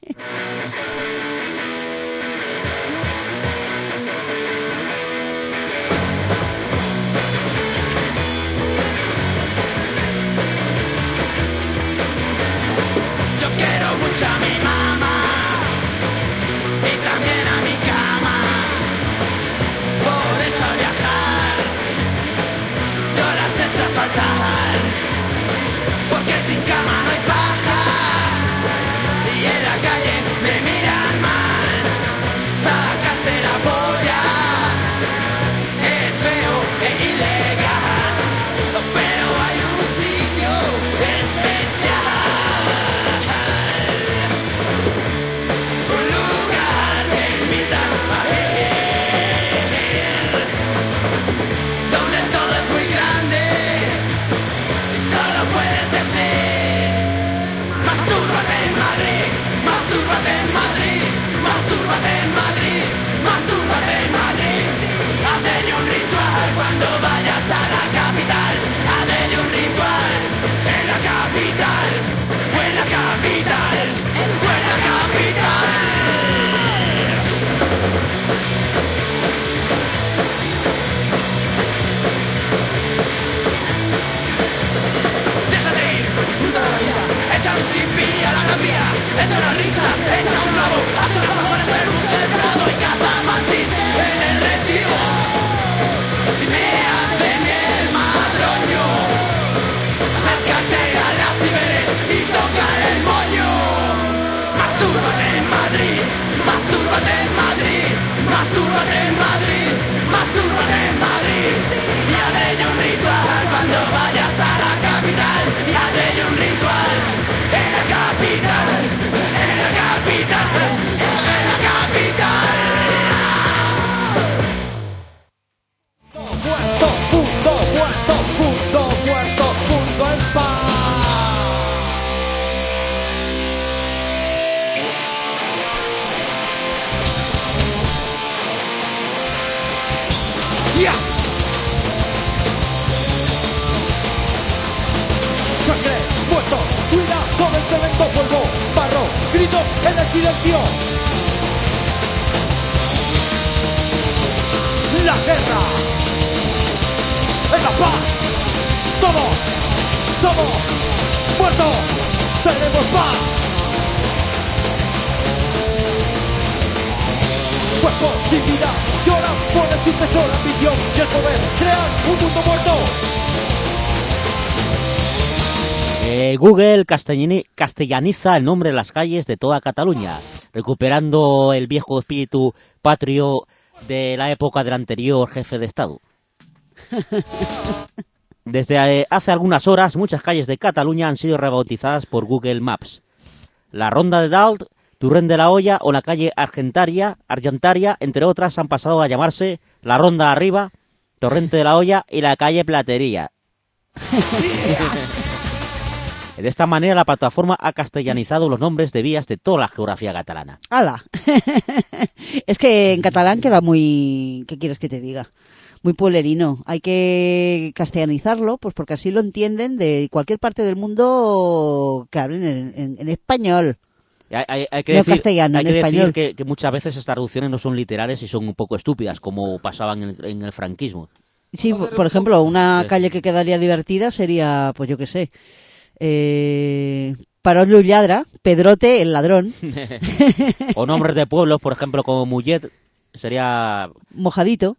S5: A mi mamá y también a mi cama. Por eso al viajar yo las echo a faltar, porque sin cama no hay paja y en la calle me
S15: el silencio. La guerra es la paz. Todos somos muertos. Tenemos paz. Cuerpos sin vida lloran por el suceso, la ambición y el poder crean un mundo muerto.
S2: Google castellaniza el nombre de las calles de toda Cataluña, recuperando el viejo espíritu patrio de la época del anterior jefe de Estado. Desde hace algunas horas, muchas calles de Cataluña han sido rebautizadas por Google Maps. La Ronda de Dalt, Torrent de la Hoya o la calle Argentaria, entre otras, han pasado a llamarse la Ronda Arriba, Torrente de la Hoya y la calle Platería. De esta manera, la plataforma ha castellanizado los nombres de vías de toda la geografía catalana.
S3: ¡Hala! Es que en catalán queda muy... ¿Qué quieres que te diga? Muy pueblerino. Hay que castellanizarlo, pues porque así lo entienden de cualquier parte del mundo que hablen en español.
S2: Hay que
S3: no
S2: decir,
S3: castellano,
S2: hay
S3: en
S2: que
S3: español.
S2: decir que muchas veces estas traducciones no son literales y son un poco estúpidas, como pasaban en el franquismo.
S3: Sí, por ejemplo, una calle que quedaría divertida sería, pues yo qué sé, Parollo Lladra, Pedrote el ladrón.
S2: O nombres de pueblos, por ejemplo, como Mollet, sería...
S3: Mojadito.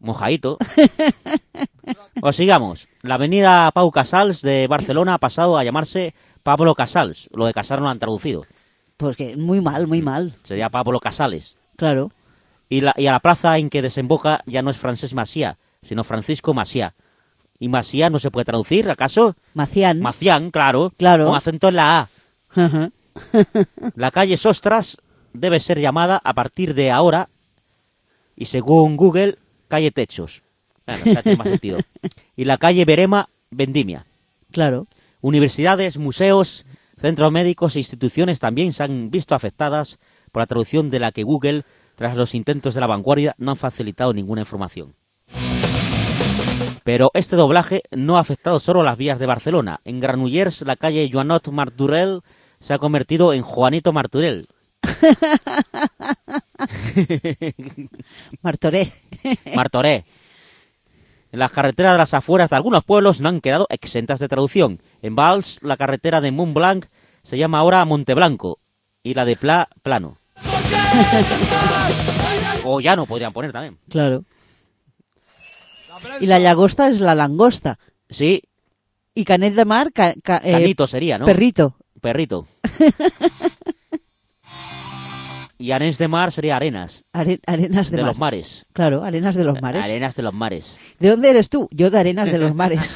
S2: O sigamos. La avenida Pau Casals de Barcelona ha pasado a llamarse Pablo Casals. Lo de Casals no lo han traducido.
S3: Pues que muy mal.
S2: Sería Pablo Casales.
S3: Claro.
S2: Y a la plaza en que desemboca ya no es Francesc Macià, sino Francisco Macià. ¿Y Macià no se puede traducir, acaso?
S3: Macián.
S2: Macián, claro. Con acento en la A.
S3: Ajá.
S2: La calle Sostras debe ser llamada a partir de ahora, y según Google, calle Techos. Bueno, o sea, tiene más sentido. Y la calle Verema, Vendimia.
S3: Claro.
S2: Universidades, museos, centros médicos e instituciones también se han visto afectadas por la traducción de la que Google, tras los intentos de la vanguardia, no han facilitado ninguna información. Pero este doblaje no ha afectado solo a las vías de Barcelona. En Granollers, la calle Joanot Martorell se ha convertido en Juanito Martorell. Martoré. En las carreteras de las afueras de algunos pueblos no han quedado exentas de traducción. En Valls, la carretera de Montblanc se llama ahora Monteblanco y la de Plano. O ya no podrían poner también.
S3: Claro. Y la llagosta es la langosta.
S2: Sí.
S3: Y Canet de Mar...
S2: Canito sería, ¿no?
S3: Perrito.
S2: Y Arenys de Mar sería arenas.
S3: Arenas de mar.
S2: Los mares.
S3: Claro, arenas de los mares.
S2: Arenas de los mares.
S3: ¿De dónde eres tú? Yo de Arenas de los Mares.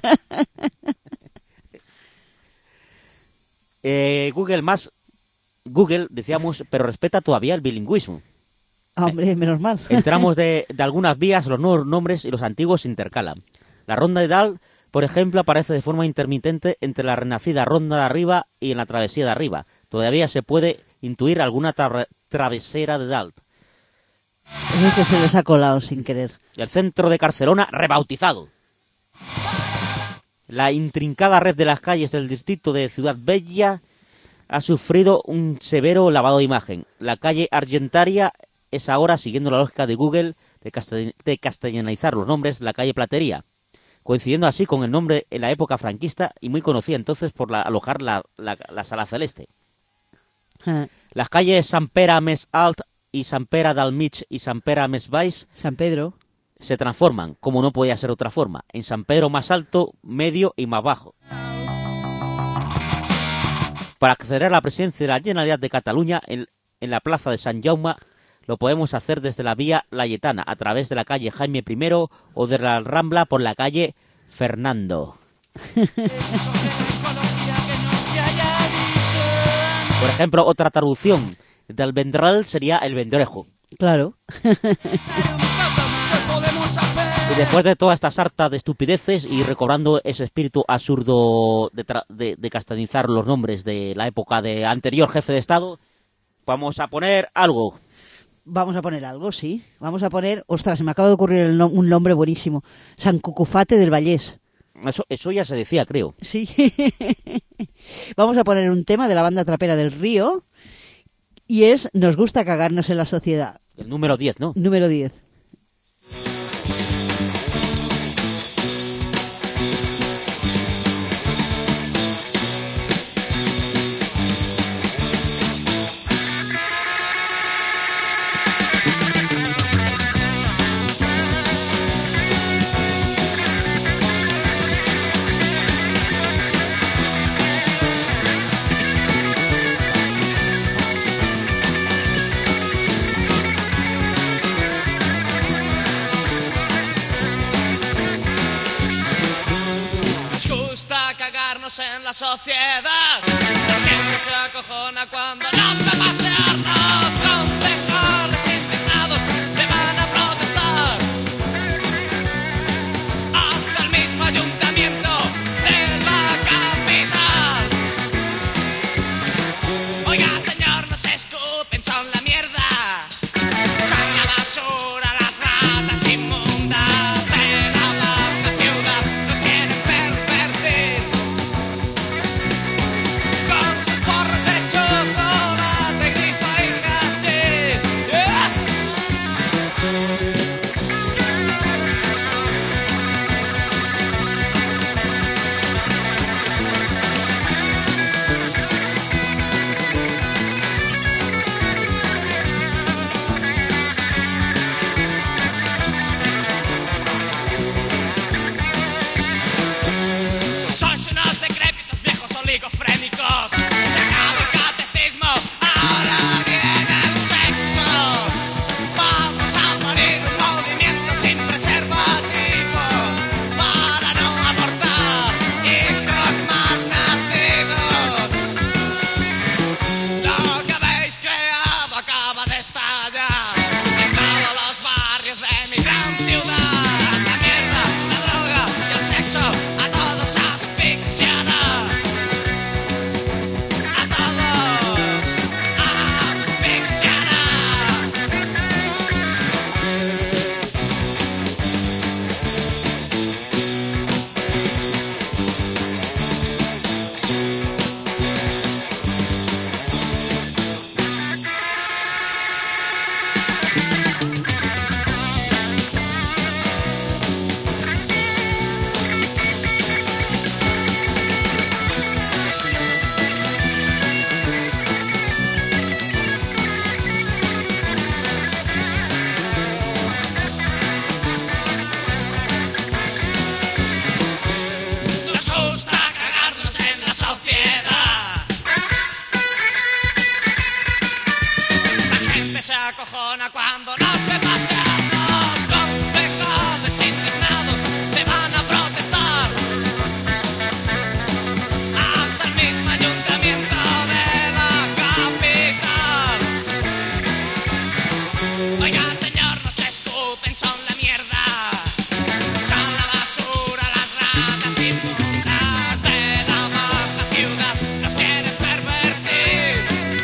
S2: Google, decíamos, pero respeta todavía el bilingüismo.
S3: Hombre, menos mal.
S2: Entramos de algunas vías, los nuevos nombres y los antiguos se intercalan. La Ronda de Dalt, por ejemplo, aparece de forma intermitente entre la renacida Ronda de Arriba y en la Travesía de Arriba. Todavía se puede intuir alguna travesera de Dalt.
S3: Es que se les ha colado sin querer.
S2: El centro de Barcelona rebautizado. La intrincada red de las calles del distrito de Ciudad Bella ha sufrido un severo lavado de imagen. La calle Argentaria es ahora, siguiendo la lógica de Google, de castellanizar los nombres, la calle Platería, coincidiendo así con el nombre en la época franquista y muy conocida entonces por alojar la Sala Celeste. Las calles Sant Pere Més Alt y Sant Pere del Mig y Sant Pere Més Baix,
S3: San Pedro,
S2: se transforman, como no podía ser otra forma, en San Pedro más alto, medio y más bajo. Para acceder a la presidencia de la Generalitat de Cataluña en la plaza de Sant Jaume, lo podemos hacer desde la vía Layetana, a través de la calle Jaime I o de la Rambla por la calle Fernando. Por ejemplo, otra traducción del Vendrell sería el Vendrejo.
S3: Claro.
S2: Y después de toda esta sarta de estupideces y recobrando ese espíritu absurdo de castellanizar los nombres de la época de anterior jefe de Estado, vamos a poner algo.
S3: Vamos a poner algo, sí. Vamos a poner... Ostras, se me acaba de ocurrir un nombre buenísimo. Sant Cucufate del Vallès.
S2: Eso ya se decía, creo.
S3: Sí. Vamos a poner un tema de la banda trapera del Río y es Nos gusta cagarnos en la sociedad.
S2: El número 10, ¿no?
S3: Número 10.
S5: En la sociedad, la gente se acojona cuando nos ve pasearnos. Concejales indignados se van a protestar. Hasta el mismo ayuntamiento de la capital. Oiga, señor, no se escupen, son la mierda. Son la basura, las ratas inmundas de la baja ciudad. Nos quieren pervertir. Chocolate, grifa y hachís. Sois unos decrépitos viejos oligofrénicos. Se acabó el catecismo, ahora viene el sexo. Vamos a parir un movimiento sin preservativos para no abortar hijos mal nacidos. Lo que habéis creado acaba de estallar en todos los barrios de mi gran ciudad. La mierda, la droga y el sexo a todos asfixiará. A todos asfixiará. Nos gusta cagarnos en la sociedad. La gente se acojona cuando nos ve pasearnos. Concejales indignados se van a protestar. Hasta el mismo ayuntamiento de la capital. Oiga, señor, no se escupen, son la mierda. Son la basura, las ratas inmundas de la baja ciudad. Nos quieren pervertir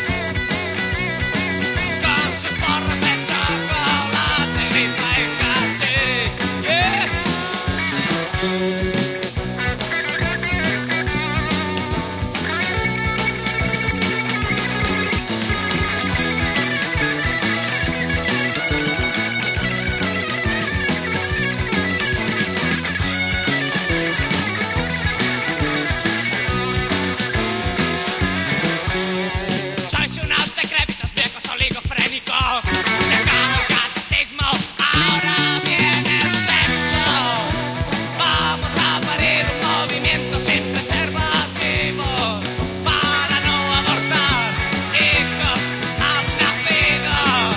S5: con sus porros de chocolate, grifa y hachís. Sois unos decrépitos viejos oligofrénicos. Se acabó el catecismo, ahora viene el sexo. Vamos a parir un movimiento sin preservativos para no abortar hijos mal nacidos.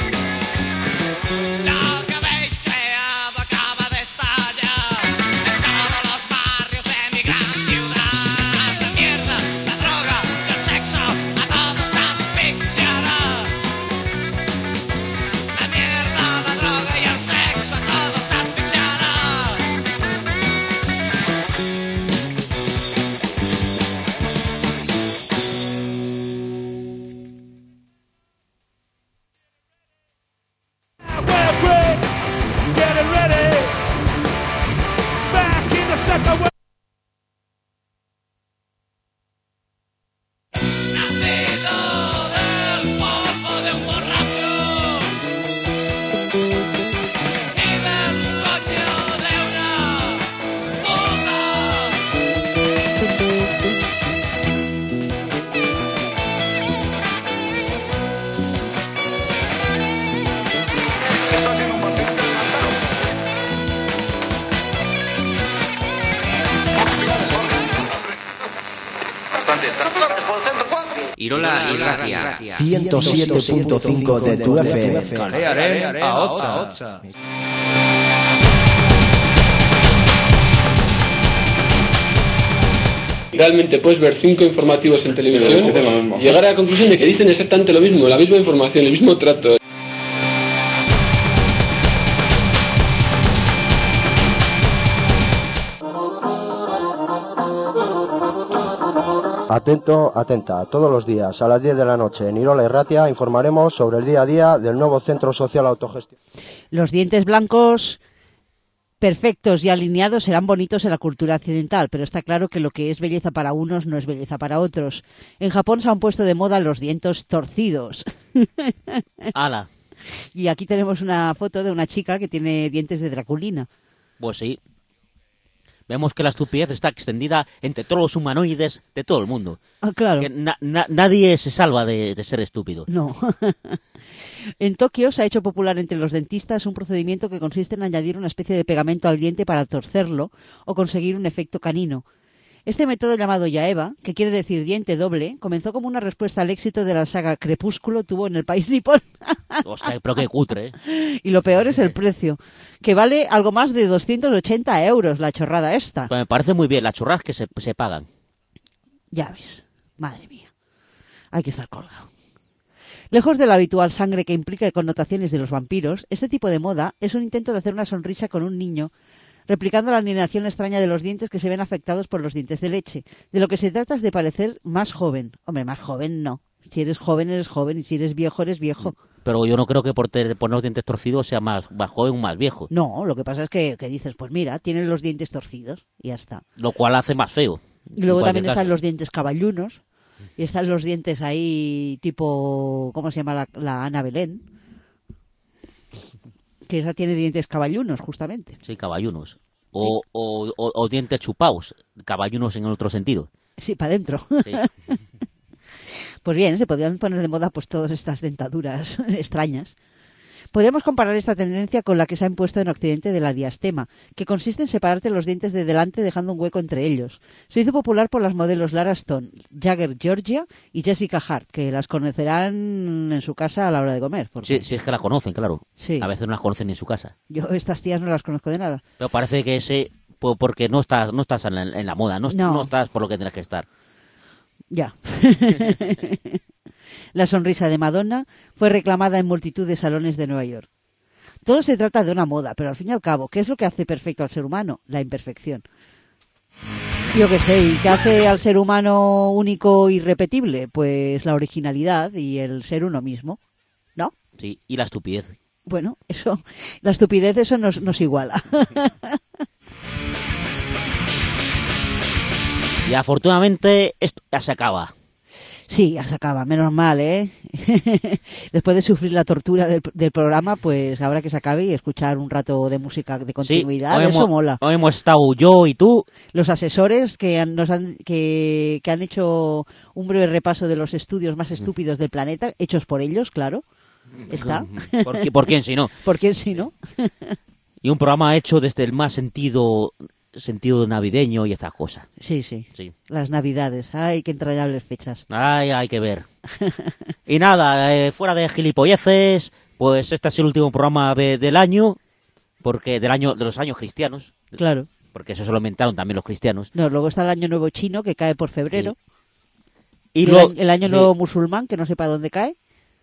S5: Lo que habéis creado acaba de estallar en todos los barrios de mi gran ciudad. La mierda, la droga y el sexo a todos asfixiará. La mierda, la droga y el sexo a todos asfixiará.
S16: Irola Irratia
S15: 107.5 de tu FM.
S16: Kalearen ahotsa.
S17: Realmente puedes ver 5 informativos en televisión y llegar a la conclusión de que dicen exactamente lo mismo, la misma información, el mismo trato.
S18: Atento, atenta, todos los días a las 10 de la noche en Irola Irratia informaremos sobre el día a día del nuevo Centro Social Autogestión.
S3: Los dientes blancos perfectos y alineados serán bonitos en la cultura occidental, pero está claro que lo que es belleza para unos no es belleza para otros. En Japón se han puesto de moda los dientes torcidos.
S2: ¡Hala!
S3: Y aquí tenemos una foto de una chica que tiene dientes de Draculina.
S2: Pues sí. Vemos que la estupidez está extendida entre todos los humanoides de todo el mundo.
S3: Ah, claro.
S2: Que nadie se salva de ser estúpido.
S3: No. En Tokio se ha hecho popular entre los dentistas un procedimiento que consiste en añadir una especie de pegamento al diente para torcerlo o conseguir un efecto canino. Este método llamado Yaeva, que quiere decir diente doble, comenzó como una respuesta al éxito de la saga Crepúsculo tuvo en el país nipón.
S2: Hostia, pero qué cutre, ¿eh?
S3: Y lo peor es el precio, que vale algo más de 280 euros la chorrada esta.
S2: Pues me parece muy bien, las chorradas que se pagan.
S3: Ya ves, madre mía, hay que estar colgado. Lejos de la habitual sangre que implica connotaciones de los vampiros, este tipo de moda es un intento de hacer una sonrisa con un niño, replicando la alineación extraña de los dientes que se ven afectados por los dientes de leche. De lo que se trata es de parecer más joven. Hombre, más joven no. Si eres joven, eres joven, y si eres viejo, eres viejo.
S2: Pero yo no creo que por poner los dientes torcidos sea más joven o más viejo.
S3: No, lo que pasa es que dices, pues mira, tienen los dientes torcidos y ya está.
S2: Lo cual hace más feo.
S3: Y luego también están los dientes caballunos y están los dientes ahí tipo, ¿cómo se llama la Ana Belén? Que esa tiene dientes caballunos, justamente.
S2: Sí, caballunos. O dientes chupaos, caballunos en el otro sentido.
S3: Sí, para adentro.
S2: Sí.
S3: Pues bien, se podrían poner de moda pues todas estas dentaduras extrañas. Podríamos comparar esta tendencia con la que se ha impuesto en Occidente de la diastema, que consiste en separarte los dientes de delante dejando un hueco entre ellos. Se hizo popular por las modelos Lara Stone, Jagger Georgia y Jessica Hart, que las conocerán en su casa a la hora de comer.
S2: Sí, es que la conocen, claro.
S3: Sí.
S2: A veces no las conocen en su casa.
S3: Yo estas tías no las conozco de nada.
S2: Pero parece que porque no estás en la moda, no estás por lo que tienes que estar.
S3: Ya. La sonrisa de Madonna fue reclamada en multitud de salones de Nueva York. Todo se trata de una moda, pero al fin y al cabo, ¿qué es lo que hace perfecto al ser humano? La imperfección. Yo qué sé, ¿y qué hace al ser humano único e irrepetible? Pues la originalidad y el ser uno mismo, ¿no?
S2: Sí, y la estupidez.
S3: Bueno, la estupidez eso nos iguala.
S2: Y afortunadamente esto ya se acaba.
S3: Sí, ya se acaba, menos mal, ¿eh? Después de sufrir la tortura del programa, pues ahora que se acabe y escuchar un rato de música de continuidad, sí, eso mola.
S2: Hoy hemos estado yo y tú.
S3: Los asesores que han hecho un breve repaso de los estudios más estúpidos del planeta, hechos por ellos, claro. Está.
S2: ¿Por quién si no?
S3: ¿Por quién si no?
S2: Y un programa hecho desde el más sentido navideño y esas cosas.
S3: Sí. Las navidades. Ay, qué entrañables fechas.
S2: Ay, hay que ver. Y nada, fuera de gilipolleces, pues este ha sido el último programa del año, porque de los años cristianos.
S3: Claro.
S2: Porque eso se lo inventaron también los cristianos.
S3: No, luego está el año nuevo chino, que cae por febrero.
S2: Sí. Y
S3: el año nuevo musulmán, que no sé para dónde cae.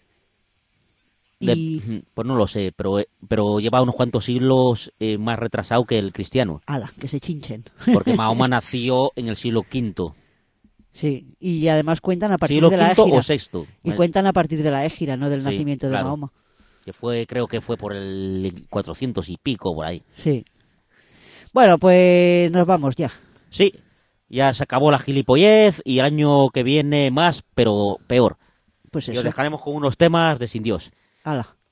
S2: Pues no lo sé, pero lleva unos cuantos siglos más retrasado que el cristiano.
S3: ¡Hala, que se chinchen!
S2: Porque Mahoma nació en el siglo V.
S3: Sí, y además cuentan a partir
S2: siglo
S3: de la
S2: V
S3: égira.
S2: o VI.
S3: Y cuentan a partir de la égira, no del nacimiento de Mahoma.
S2: Que creo que fue por el 400 y pico, por ahí.
S3: Sí. Bueno, pues nos vamos ya.
S2: Sí, ya se acabó la gilipollez y el año que viene más, pero peor.
S3: Pues eso.
S2: Y os dejaremos con unos temas de Sin Dios.
S3: ¡Hala!